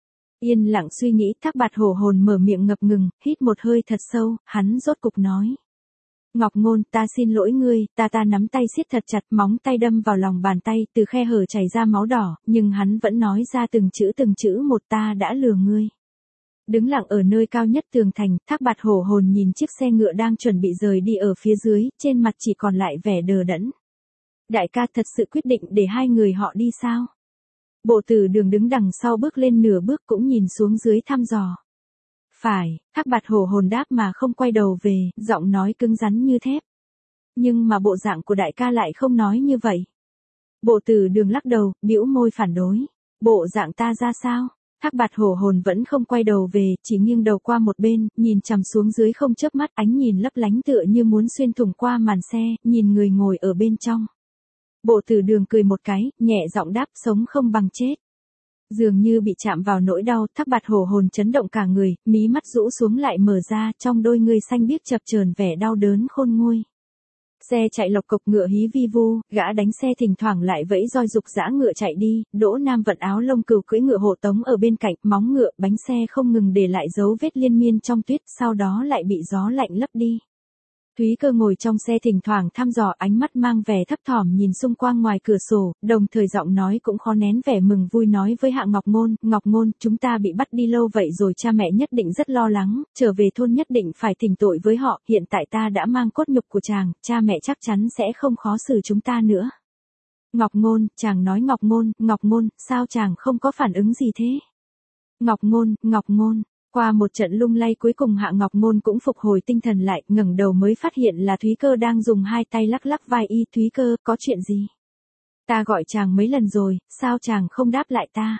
A: Yên lặng suy nghĩ, Thác Bạt Hổ Hồn mở miệng ngập ngừng, hít một hơi thật sâu, hắn rốt cục nói. Ngọc Ngôn, ta xin lỗi ngươi, ta nắm tay siết thật chặt, móng tay đâm vào lòng bàn tay, từ khe hở chảy ra máu đỏ, nhưng hắn vẫn nói ra từng chữ một, ta đã lừa ngươi. Đứng lặng ở nơi cao nhất tường thành, Thác Bạt Hổ Hồn nhìn chiếc xe ngựa đang chuẩn bị rời đi ở phía dưới, trên mặt chỉ còn lại vẻ đờ đẫn. Đại ca thật sự quyết định để hai người họ đi sao? Bộ Tử Đường đứng đằng sau bước lên nửa bước cũng nhìn xuống dưới thăm dò. Phải, Thác Bạt Hổ Hồn đáp mà không quay đầu về, giọng nói cứng rắn như thép. Nhưng mà bộ dạng của đại ca lại không nói như vậy. Bộ Tử Đường lắc đầu, bĩu môi phản đối. Bộ dạng ta ra sao? Thác Bạt Hổ Hồn vẫn không quay đầu về, chỉ nghiêng đầu qua một bên, nhìn chằm xuống dưới không chớp mắt, ánh nhìn lấp lánh tựa như muốn xuyên thủng qua màn xe, nhìn người ngồi ở bên trong. Bộ Tử Đường cười một cái, nhẹ giọng đáp, sống không bằng chết. Dường như bị chạm vào nỗi đau, Thác Bạt Hổ Hồn chấn động cả người, mí mắt rũ xuống lại mở ra, trong đôi người xanh biếc chập chờn vẻ đau đớn khôn nguôi. Xe chạy lộc cộc, ngựa hí vi vu, gã đánh xe thỉnh thoảng lại vẫy roi dục dã ngựa chạy đi, Đỗ Nam vận áo lông cừu cưỡi ngựa hộ tống ở bên cạnh, móng ngựa, bánh xe không ngừng để lại dấu vết liên miên trong tuyết, sau đó lại bị gió lạnh lấp đi. Thúy Cơ ngồi trong xe thỉnh thoảng thăm dò, ánh mắt mang vẻ thấp thỏm nhìn xung quanh ngoài cửa sổ, đồng thời giọng nói cũng khó nén vẻ mừng vui, nói với Hạ Ngọc Ngôn, chúng ta bị bắt đi lâu vậy rồi, cha mẹ nhất định rất lo lắng, trở về thôn nhất định phải thỉnh tội với họ, hiện tại ta đã mang cốt nhục của chàng, cha mẹ chắc chắn sẽ không khó xử chúng ta nữa. Ngọc Ngôn, chàng nói Ngọc Ngôn, sao chàng không có phản ứng gì thế? Ngọc Ngôn. Qua một trận lung lay cuối cùng Hạ Ngọc Ngôn cũng phục hồi tinh thần lại, ngẩng đầu mới phát hiện là Thúy Cơ đang dùng hai tay lắc lắc vai y. Thúy Cơ, có chuyện gì? Ta gọi chàng mấy lần rồi, sao chàng không đáp lại ta?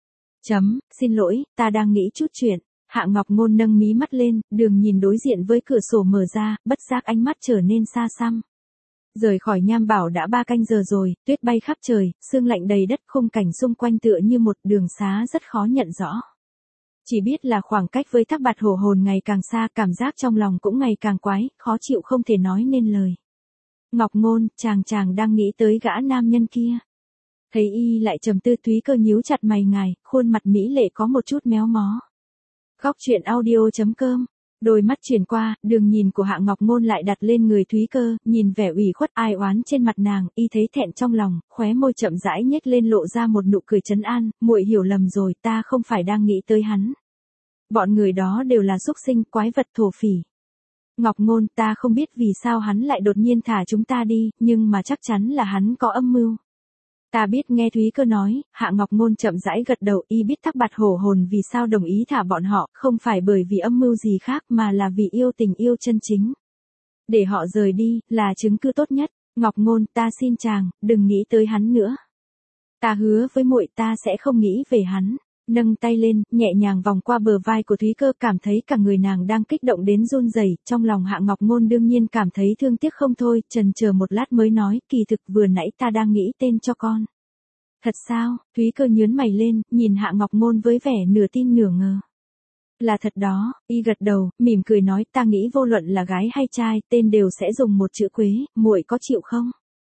A: Xin lỗi, ta đang nghĩ chút chuyện. Hạ Ngọc Ngôn nâng mí mắt lên, đường nhìn đối diện với cửa sổ mở ra, bất giác ánh mắt trở nên xa xăm. Rời khỏi Nham Bảo đã 3 canh giờ rồi, tuyết bay khắp trời, sương lạnh đầy đất, khung cảnh xung quanh tựa như một đường xá rất khó nhận rõ. Chỉ biết là khoảng cách với Thác Bạt Hổ Hồn ngày càng xa, cảm giác trong lòng cũng ngày càng quái, khó chịu không thể nói nên lời. Ngọc Ngôn, chàng đang nghĩ tới gã nam nhân kia. Thấy y lại trầm tư, Thúy Cơ nhíu chặt mày ngài, khuôn mặt mỹ lệ có một chút méo mó. Góc truyện audio.com. Đôi mắt chuyển qua, đường nhìn của Hạ Ngọc Ngôn lại đặt lên người Thúy Cơ, nhìn vẻ ủy khuất ai oán trên mặt nàng, y thấy thẹn trong lòng, khóe môi chậm rãi nhếch lên lộ ra một nụ cười trấn an, muội hiểu lầm rồi, ta không phải đang nghĩ tới hắn. Bọn người đó đều là súc sinh, quái vật thổ phỉ. Ngọc Ngôn, ta không biết vì sao hắn lại đột nhiên thả chúng ta đi, nhưng mà chắc chắn là hắn có âm mưu. Ta biết, nghe Thúy Cơ nói, Hạ Ngọc Ngôn chậm rãi gật đầu, y biết Thác Bạt Hổ Hồn vì sao đồng ý thả bọn họ, không phải bởi vì âm mưu gì khác mà là vì yêu tình yêu chân chính. Để họ rời đi, là chứng cứ tốt nhất. Ngọc Ngôn, ta xin chàng, đừng nghĩ tới hắn nữa. Ta hứa với muội ta sẽ không nghĩ về hắn. Nâng tay lên, nhẹ nhàng vòng qua bờ vai của Thúy Cơ, cảm thấy cả người nàng đang kích động đến run rẩy. Trong lòng Hạ Ngọc Ngôn đương nhiên cảm thấy thương tiếc không thôi, chần chờ một lát mới nói, kỳ thực vừa nãy ta đang nghĩ tên cho con. Thật sao? Thúy Cơ nhướng mày lên, nhìn Hạ Ngọc Ngôn với vẻ nửa tin nửa ngờ. Là thật đó, y gật đầu, mỉm cười nói, ta nghĩ vô luận là gái hay trai, tên đều sẽ dùng một chữ Quế, muội có chịu không?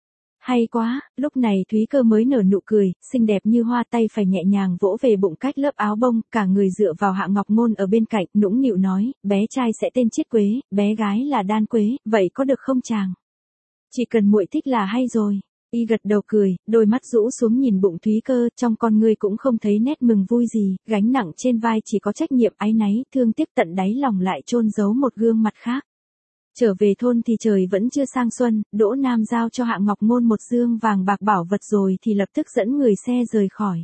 A: Hay quá, lúc này Thúy Cơ mới nở nụ cười, xinh đẹp như hoa, tay phải nhẹ nhàng vỗ về bụng cách lớp áo bông, cả người dựa vào Hạ Ngọc Ngôn ở bên cạnh, nũng nịu nói, bé trai sẽ tên Chiết Quế, bé gái là Đan Quế, vậy có được không chàng? Chỉ cần muội thích là hay rồi. Y gật đầu cười, đôi mắt rũ xuống nhìn bụng Thúy Cơ, trong con ngươi cũng không thấy nét mừng vui gì, gánh nặng trên vai chỉ có trách nhiệm áy náy, thương tiếc tận đáy lòng lại chôn giấu một gương mặt khác. Trở về thôn thì trời vẫn chưa sang xuân, Đỗ Nam giao cho Hạ Ngọc Ngôn một dương vàng bạc bảo vật rồi thì lập tức dẫn người xe rời khỏi.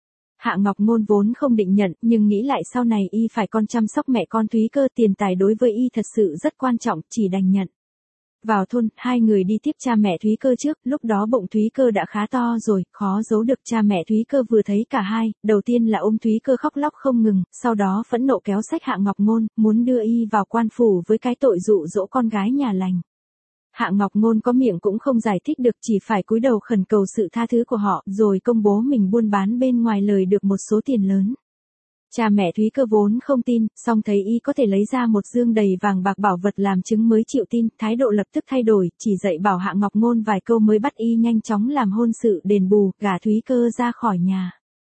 A: Hạ Ngọc Ngôn vốn không định nhận, nhưng nghĩ lại sau này y phải con chăm sóc mẹ con Thúy Cơ, tiền tài đối với y thật sự rất quan trọng, chỉ đành nhận. Vào thôn, hai người đi tiếp cha mẹ Thúy Cơ trước, lúc đó bụng Thúy Cơ đã khá to rồi, khó giấu được. Cha mẹ Thúy Cơ vừa thấy cả hai, đầu tiên là ôm Thúy Cơ khóc lóc không ngừng, sau đó phẫn nộ kéo xách Hạ Ngọc Ngôn, muốn đưa y vào quan phủ với cái tội dụ dỗ con gái nhà lành. Hạ Ngọc Ngôn có miệng cũng không giải thích được, chỉ phải cúi đầu khẩn cầu sự tha thứ của họ, rồi công bố mình buôn bán bên ngoài lời được một số tiền lớn. Cha mẹ Thúy Cơ vốn không tin, song thấy y có thể lấy ra một dương đầy vàng bạc bảo vật làm chứng mới chịu tin, thái độ lập tức thay đổi, chỉ dạy bảo Hạ Ngọc Ngôn vài câu mới bắt y nhanh chóng làm hôn sự đền bù, gả Thúy Cơ ra khỏi nhà.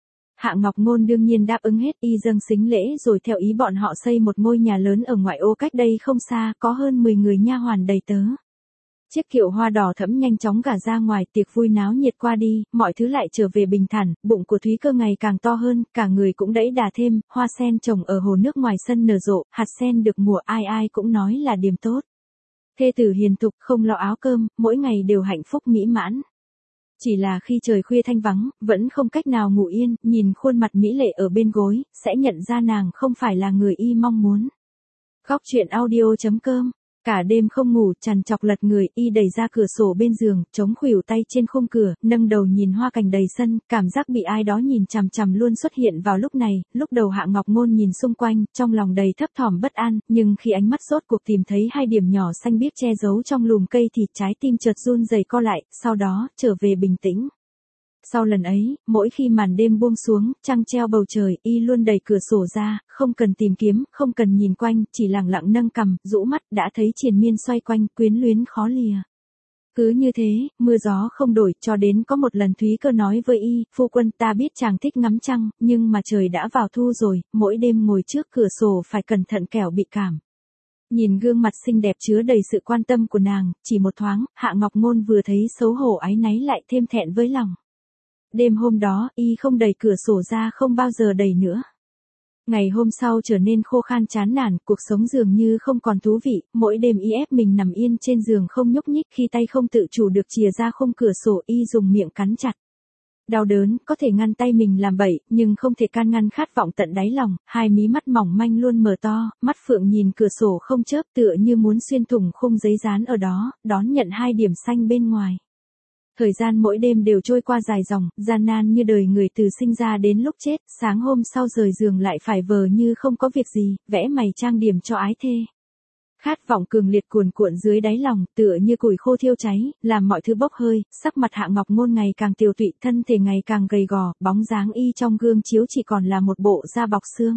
A: Hạ Ngọc Ngôn đương nhiên đáp ứng hết, y dâng sính lễ rồi theo ý bọn họ xây một ngôi nhà lớn ở ngoại ô cách đây không xa, có hơn 10 người nha hoàn đầy tớ. Chiếc kiệu hoa đỏ thẫm nhanh chóng gả ra ngoài, tiệc vui náo nhiệt qua đi, mọi thứ lại trở về bình thản, bụng của Thúy Cơ ngày càng to hơn, cả người cũng đẫy đà thêm, hoa sen trồng ở hồ nước ngoài sân nở rộ, hạt sen được mùa, ai ai cũng nói là điểm tốt. Thê tử hiền thục, không lo áo cơm, mỗi ngày đều hạnh phúc mỹ mãn. Chỉ là khi trời khuya thanh vắng, vẫn không cách nào ngủ yên, nhìn khuôn mặt mỹ lệ ở bên gối, sẽ nhận ra nàng không phải là người y mong muốn. Góc truyện audio.com. Cả đêm không ngủ, trằn trọc lật người, y đẩy ra cửa sổ bên giường, chống khuỷu tay trên khung cửa, nâng đầu nhìn hoa cảnh đầy sân, cảm giác bị ai đó nhìn chằm chằm luôn xuất hiện vào lúc này. Lúc đầu Hạ Ngọc Ngôn nhìn xung quanh, trong lòng đầy thấp thỏm bất an, nhưng khi ánh mắt rốt cuộc tìm thấy hai điểm nhỏ xanh biếc che giấu trong lùm cây thì trái tim chợt run rẩy co lại, sau đó trở về bình tĩnh. Sau lần ấy, mỗi khi màn đêm buông xuống, trăng treo bầu trời, y luôn đẩy cửa sổ ra, không cần tìm kiếm, không cần nhìn quanh, chỉ lặng lặng nâng cằm, rũ mắt, đã thấy triền miên xoay quanh, quyến luyến khó lìa. Cứ như thế, mưa gió không đổi, cho đến có một lần Thúy Cơ nói với y, phu quân, ta biết chàng thích ngắm trăng, nhưng mà trời đã vào thu rồi, mỗi đêm ngồi trước cửa sổ phải cẩn thận kẻo bị cảm. Nhìn gương mặt xinh đẹp chứa đầy sự quan tâm của nàng, chỉ một thoáng, Hạ Ngọc Ngôn vừa thấy xấu hổ áy náy lại thêm thẹn với lòng. Đêm hôm đó, y không đẩy cửa sổ ra, không bao giờ đẩy nữa. Ngày hôm sau trở nên khô khan chán nản, cuộc sống dường như không còn thú vị, mỗi đêm y ép mình nằm yên trên giường không nhúc nhích, khi tay không tự chủ được chìa ra khung cửa sổ, y dùng miệng cắn chặt. Đau đớn, có thể ngăn tay mình làm bậy, nhưng không thể can ngăn khát vọng tận đáy lòng, hai mí mắt mỏng manh luôn mở to, mắt phượng nhìn cửa sổ không chớp, tựa như muốn xuyên thủng khung giấy dán ở đó, đón nhận hai điểm xanh bên ngoài. Thời gian mỗi đêm đều trôi qua dài dòng, gian nan như đời người từ sinh ra đến lúc chết, sáng hôm sau rời giường lại phải vờ như không có việc gì, vẽ mày trang điểm cho ái thê. Khát vọng cường liệt cuồn cuộn dưới đáy lòng, tựa như củi khô thiêu cháy, làm mọi thứ bốc hơi, sắc mặt Hạ Ngọc Ngôn ngày càng tiều tụy, thân thể ngày càng gầy gò, bóng dáng y trong gương chiếu chỉ còn là một bộ da bọc xương.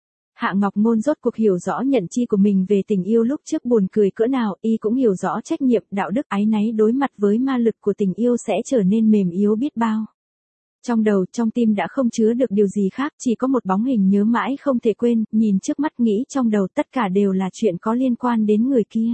A: Hạ Ngọc Ngôn rốt cuộc hiểu rõ nhận chi của mình về tình yêu lúc trước buồn cười cỡ nào, y cũng hiểu rõ trách nhiệm, đạo đức, áy náy đối mặt với ma lực của tình yêu sẽ trở nên mềm yếu biết bao. Trong đầu, trong tim đã không chứa được điều gì khác, chỉ có một bóng hình nhớ mãi không thể quên, nhìn trước mắt nghĩ trong đầu tất cả đều là chuyện có liên quan đến người kia.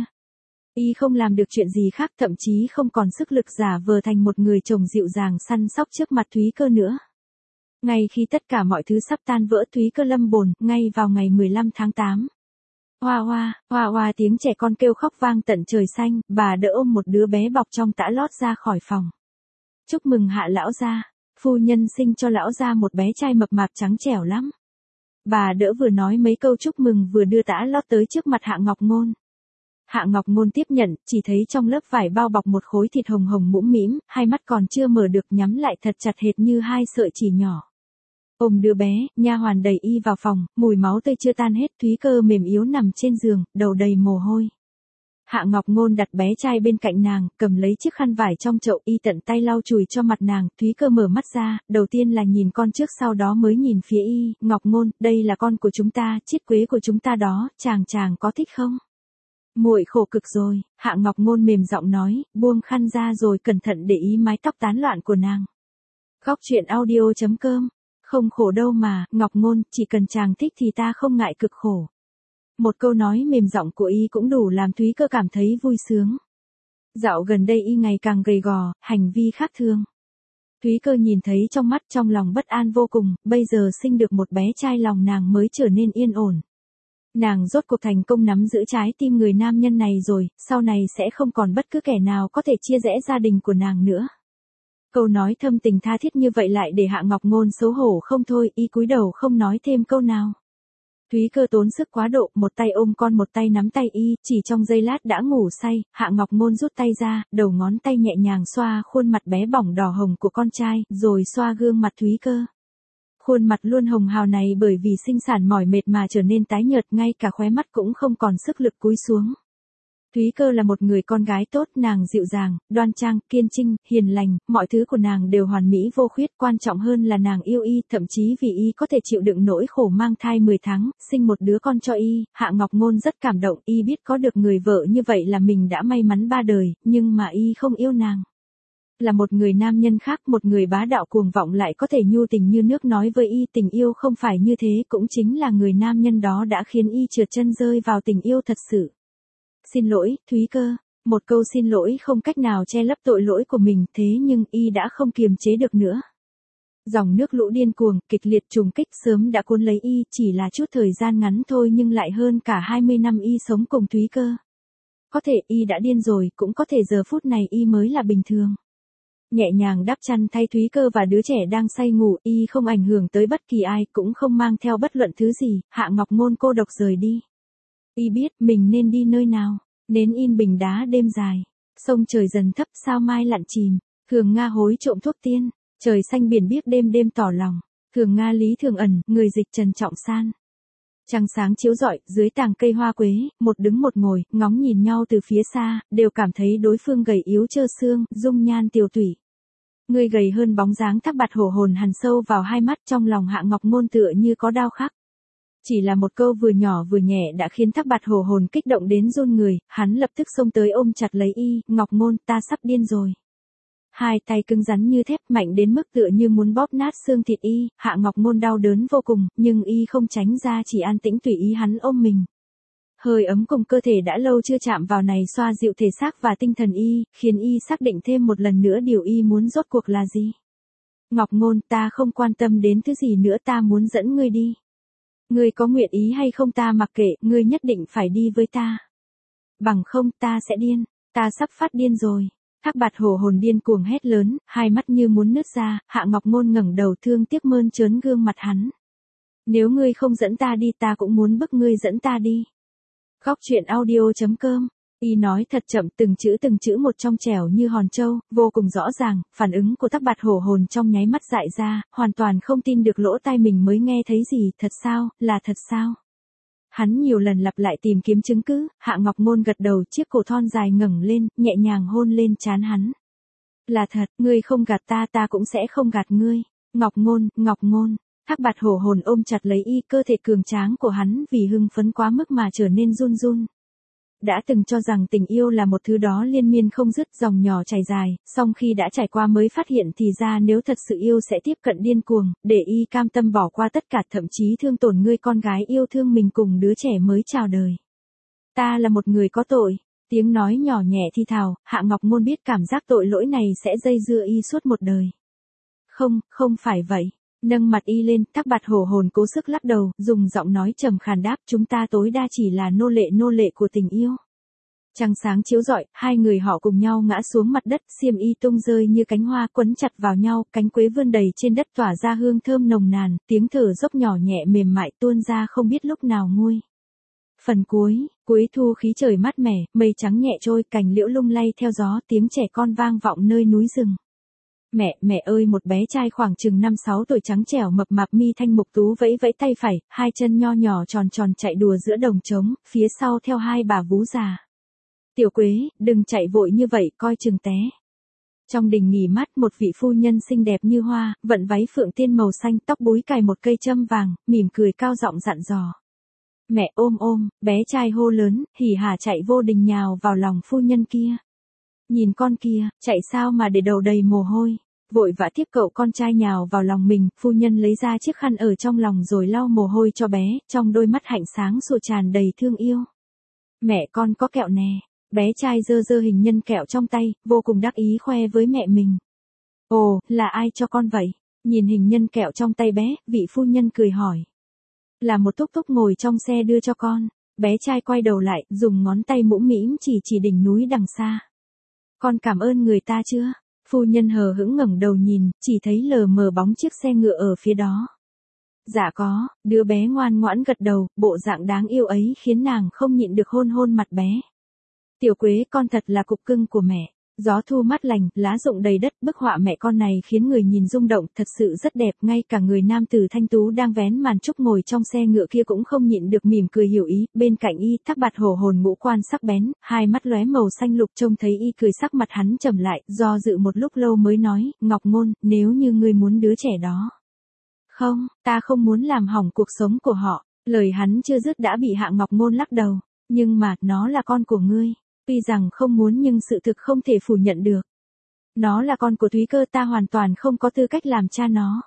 A: Y không làm được chuyện gì khác, thậm chí không còn sức lực giả vờ thành một người chồng dịu dàng săn sóc trước mặt Thúy Cơ nữa. Ngay khi tất cả mọi thứ sắp tan vỡ, Thúy Cơ lâm bồn, ngay vào ngày 15 tháng 8. Hoa hoa, hoa hoa, tiếng trẻ con kêu khóc vang tận trời xanh, bà đỡ ôm một đứa bé bọc trong tã lót ra khỏi phòng. Chúc mừng Hạ lão gia, phu nhân sinh cho lão gia một bé trai mập mạp trắng trẻo lắm. Bà đỡ vừa nói mấy câu chúc mừng vừa đưa tã lót tới trước mặt Hạ Ngọc Ngôn. Hạ Ngọc Ngôn tiếp nhận, chỉ thấy trong lớp vải bao bọc một khối thịt hồng hồng mũm mĩm, hai mắt còn chưa mở được nhắm lại thật chặt hệt như hai sợi chỉ nhỏ. Ôm đứa bé, nha hoàn đẩy y vào phòng, mùi máu tươi chưa tan hết, Thúy Cơ mềm yếu nằm trên giường, đầu đầy mồ hôi. Hạ Ngọc Ngôn đặt bé trai bên cạnh nàng, cầm lấy chiếc khăn vải trong chậu, y tận tay lau chùi cho mặt nàng. Thúy Cơ mở mắt ra, đầu tiên là nhìn con trước, sau đó mới nhìn phía y. Ngọc Ngôn, đây là con của chúng ta, Chiết Quế của chúng ta đó, chàng có thích không? Muội khổ cực rồi, Hạ Ngọc Ngôn mềm giọng nói, buông khăn ra rồi cẩn thận để ý mái tóc tán loạn của nàng. Góc truyện audio.com. Không khổ đâu mà, Ngọc Ngôn, chỉ cần chàng thích thì ta không ngại cực khổ. Một câu nói mềm giọng của y cũng đủ làm Thúy Cơ cảm thấy vui sướng. Dạo gần đây y ngày càng gầy gò, hành vi khác thường. Thúy Cơ nhìn thấy trong mắt trong lòng bất an vô cùng, bây giờ sinh được một bé trai lòng nàng mới trở nên yên ổn. Nàng rốt cuộc thành công nắm giữ trái tim người nam nhân này rồi, sau này sẽ không còn bất cứ kẻ nào có thể chia rẽ gia đình của nàng nữa. Câu nói thâm tình tha thiết như vậy lại để Hạ Ngọc Ngôn xấu hổ không thôi, y cúi đầu không nói thêm câu nào. Thúy Cơ tốn sức quá độ, một tay ôm con một tay nắm tay y, chỉ trong giây lát đã ngủ say, Hạ Ngọc Ngôn rút tay ra, đầu ngón tay nhẹ nhàng xoa khuôn mặt bé bỏng đỏ hồng của con trai, rồi xoa gương mặt Thúy Cơ. Khuôn mặt luôn hồng hào này bởi vì sinh sản mỏi mệt mà trở nên tái nhợt, ngay cả khóe mắt cũng không còn sức lực cúi xuống. Thúy Cơ là một người con gái tốt, nàng dịu dàng, đoan trang, kiên trinh, hiền lành, mọi thứ của nàng đều hoàn mỹ vô khuyết, quan trọng hơn là nàng yêu y, thậm chí vì y có thể chịu đựng nỗi khổ mang thai 10 tháng, sinh một đứa con cho y, Hạ Ngọc Ngôn rất cảm động, y biết có được người vợ như vậy là mình đã may mắn ba đời, nhưng mà y không yêu nàng. Là một người nam nhân khác, một người bá đạo cuồng vọng lại có thể nhu tình như nước nói với y tình yêu không phải như thế, cũng chính là người nam nhân đó đã khiến y trượt chân rơi vào tình yêu thật sự. Xin lỗi, Thúy Cơ. Một câu xin lỗi không cách nào che lấp tội lỗi của mình, thế nhưng y đã không kiềm chế được nữa. Dòng nước lũ điên cuồng, kịch liệt trùng kích sớm đã cuốn lấy y, chỉ là chút thời gian ngắn thôi nhưng lại hơn cả 20 năm y sống cùng Thúy Cơ. Có thể y đã điên rồi, cũng có thể giờ phút này y mới là bình thường. Nhẹ nhàng đắp chăn thay Thúy Cơ và đứa trẻ đang say ngủ, y không ảnh hưởng tới bất kỳ ai, cũng không mang theo bất luận thứ gì, Hạ Ngọc Ngôn cô độc rời đi. Y biết mình nên đi nơi nào, nến yên bình đá đêm dài, sông trời dần thấp sao mai lặn chìm, thường Nga hối trộm thuốc tiên, trời xanh biển biếc đêm đêm tỏ lòng, thường Nga lý thường ẩn, người dịch trần trọng san. Trăng sáng chiếu rọi, dưới tàng cây hoa quế, một đứng một ngồi, ngóng nhìn nhau từ phía xa, đều cảm thấy đối phương gầy yếu trơ xương, dung nhan tiều tụy. Người gầy hơn bóng dáng Thác Bạt Hổ hồn hằn sâu vào hai mắt, trong lòng Hạ Ngọc Ngôn tựa như có đao khắc. Chỉ là một câu vừa nhỏ vừa nhẹ đã khiến Thác Bạt Hổ hồn kích động đến run người, hắn lập tức xông tới ôm chặt lấy y, Ngọc Ngôn, ta sắp điên rồi. Hai tay cứng rắn như thép, mạnh đến mức tựa như muốn bóp nát xương thịt y, Hạ Ngọc Ngôn đau đớn vô cùng, nhưng y không tránh ra, chỉ an tĩnh tùy ý hắn ôm mình. Hơi ấm cùng cơ thể đã lâu chưa chạm vào này xoa dịu thể xác và tinh thần y, khiến y xác định thêm một lần nữa điều y muốn rốt cuộc là gì. Ngọc Ngôn, ta không quan tâm đến thứ gì nữa, ta muốn dẫn ngươi đi. Ngươi có nguyện ý hay không ta mặc kệ, ngươi nhất định phải đi với ta. Bằng không ta sẽ điên, ta sắp phát điên rồi. Thác Bạt Hổ hồn điên cuồng hét lớn, hai mắt như muốn nứt ra, Hạ Ngọc Ngôn ngẩng đầu thương tiếc mơn trớn gương mặt hắn. Nếu ngươi không dẫn ta đi ta cũng muốn bức ngươi dẫn ta đi. Góc truyện audio.com. Y nói thật chậm, từng chữ một trong trẻo như hòn trâu, vô cùng rõ ràng, phản ứng của Thác Bạt Hổ hồn trong nháy mắt dại ra, hoàn toàn không tin được lỗ tai mình mới nghe thấy gì, thật sao, là thật sao? Hắn nhiều lần lặp lại tìm kiếm chứng cứ, Hạ Ngọc Ngôn gật đầu, chiếc cổ thon dài ngẩng lên, nhẹ nhàng hôn lên trán hắn. Là thật, ngươi không gạt ta, ta cũng sẽ không gạt ngươi. Ngọc Ngôn, Ngọc Ngôn. Thác Bạt Hổ hồn ôm chặt lấy y, cơ thể cường tráng của hắn vì hưng phấn quá mức mà trở nên run run. Đã từng cho rằng tình yêu là một thứ đó liên miên không dứt, dòng nhỏ chảy dài, song khi đã trải qua mới phát hiện thì ra nếu thật sự yêu sẽ tiếp cận điên cuồng, để y cam tâm bỏ qua tất cả, thậm chí thương tổn người con gái yêu thương mình cùng đứa trẻ mới chào đời. Ta là một người có tội. Tiếng nói nhỏ nhẹ thi thào, Hạ Ngọc Ngôn biết cảm giác tội lỗi này sẽ dây dưa y suốt một đời. Không, không phải vậy. Nâng mặt y lên, Thác Bạt Hổ hồn cố sức lắc đầu, dùng giọng nói trầm khàn đáp, chúng ta tối đa chỉ là nô lệ của tình yêu. Trăng sáng chiếu rọi, hai người họ cùng nhau ngã xuống mặt đất, xiêm y tung rơi như cánh hoa quấn chặt vào nhau, cánh quế vươn đầy trên đất tỏa ra hương thơm nồng nàn, tiếng thở dốc nhỏ nhẹ mềm mại tuôn ra không biết lúc nào nguôi. Phần cuối thu khí trời mát mẻ, mây trắng nhẹ trôi, cành liễu lung lay theo gió, tiếng trẻ con vang vọng nơi núi rừng. Mẹ ơi, một bé trai khoảng chừng 5-6 tuổi trắng trẻo mập mạp mi thanh mục tú vẫy vẫy tay phải, hai chân nho nhỏ tròn tròn chạy đùa giữa đồng trống, phía sau theo hai bà vú già. Tiểu Quế, đừng chạy vội như vậy, coi chừng té. Trong đình nghỉ mát, một vị phu nhân xinh đẹp như hoa, vận váy phượng tiên màu xanh, tóc búi cài một cây châm vàng, mỉm cười cao giọng dặn dò. Mẹ ôm ôm, bé trai hô lớn, hỉ hả chạy vô đình nhào vào lòng phu nhân kia. Nhìn con kia, chạy sao mà để đầu đầy mồ hôi. Vội vã tiếp cậu con trai nhào vào lòng mình, phu nhân lấy ra chiếc khăn ở trong lòng rồi lau mồ hôi cho bé, trong đôi mắt hạnh sáng sủa tràn đầy thương yêu. Mẹ con có kẹo nè. Bé trai giơ giơ hình nhân kẹo trong tay, vô cùng đắc ý khoe với mẹ mình. Ồ, là ai cho con vậy? Nhìn hình nhân kẹo trong tay bé, vị phu nhân cười hỏi. Là một thúc thúc ngồi trong xe đưa cho con. Bé trai quay đầu lại, dùng ngón tay mũm mĩm chỉ đỉnh núi đằng xa. Con cảm ơn người ta chưa? Phu nhân hờ hững ngẩng đầu nhìn, chỉ thấy lờ mờ bóng chiếc xe ngựa ở phía đó. Dạ có, đứa bé ngoan ngoãn gật đầu, bộ dạng đáng yêu ấy khiến nàng không nhịn được hôn hôn mặt bé. Tiểu Quế, con thật là cục cưng của mẹ. Gió thu mát lành, lá rụng đầy đất, bức họa mẹ con này khiến người nhìn rung động, thật sự rất đẹp, ngay cả người nam tử thanh tú đang vén màn trúc ngồi trong xe ngựa kia cũng không nhịn được mỉm cười hiểu ý, bên cạnh y, Thác Bạt Hổ Hồn ngũ quan sắc bén, hai mắt lóe màu xanh lục, trông thấy y cười sắc mặt hắn trầm lại, do dự một lúc lâu mới nói, Ngọc Ngôn, nếu như ngươi muốn đứa trẻ đó. Không, ta không muốn làm hỏng cuộc sống của họ, lời hắn chưa dứt đã bị Hạ Ngọc Ngôn lắc đầu, nhưng mà, nó là con của ngươi. Tuy rằng không muốn nhưng sự thực không thể phủ nhận được. Nó là con của Thúy Cơ, ta hoàn toàn không có tư cách làm cha nó.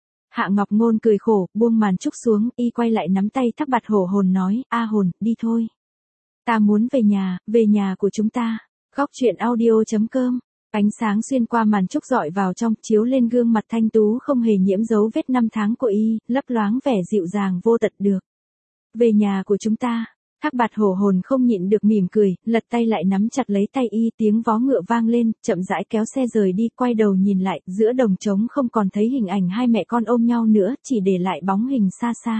A: Hạ Ngọc Ngôn cười khổ, buông màn trúc xuống, y quay lại nắm tay Thác Bạt Hổ Hồn nói, A Hồn, đi thôi. Ta muốn về nhà của chúng ta. Góc truyện audio.com. Ánh sáng xuyên qua màn trúc dọi vào trong, chiếu lên gương mặt thanh tú không hề nhiễm dấu vết năm tháng của y, lấp loáng vẻ dịu dàng vô tận được. Về nhà của chúng ta. Thác Bạt Hổ Hồn không nhịn được mỉm cười, lật tay lại nắm chặt lấy tay y, tiếng vó ngựa vang lên, chậm rãi kéo xe rời đi, quay đầu nhìn lại, giữa đồng trống không còn thấy hình ảnh hai mẹ con ôm nhau nữa, chỉ để lại bóng hình xa xa.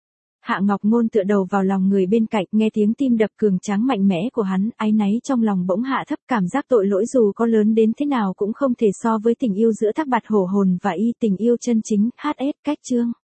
A: Hạ Ngọc Ngôn tựa đầu vào lòng người bên cạnh, nghe tiếng tim đập cường tráng mạnh mẽ của hắn, áy náy trong lòng bỗng hạ thấp, cảm giác tội lỗi dù có lớn đến thế nào cũng không thể so với tình yêu giữa Thác Bạt Hổ Hồn và y, tình yêu chân chính. HS cách chương.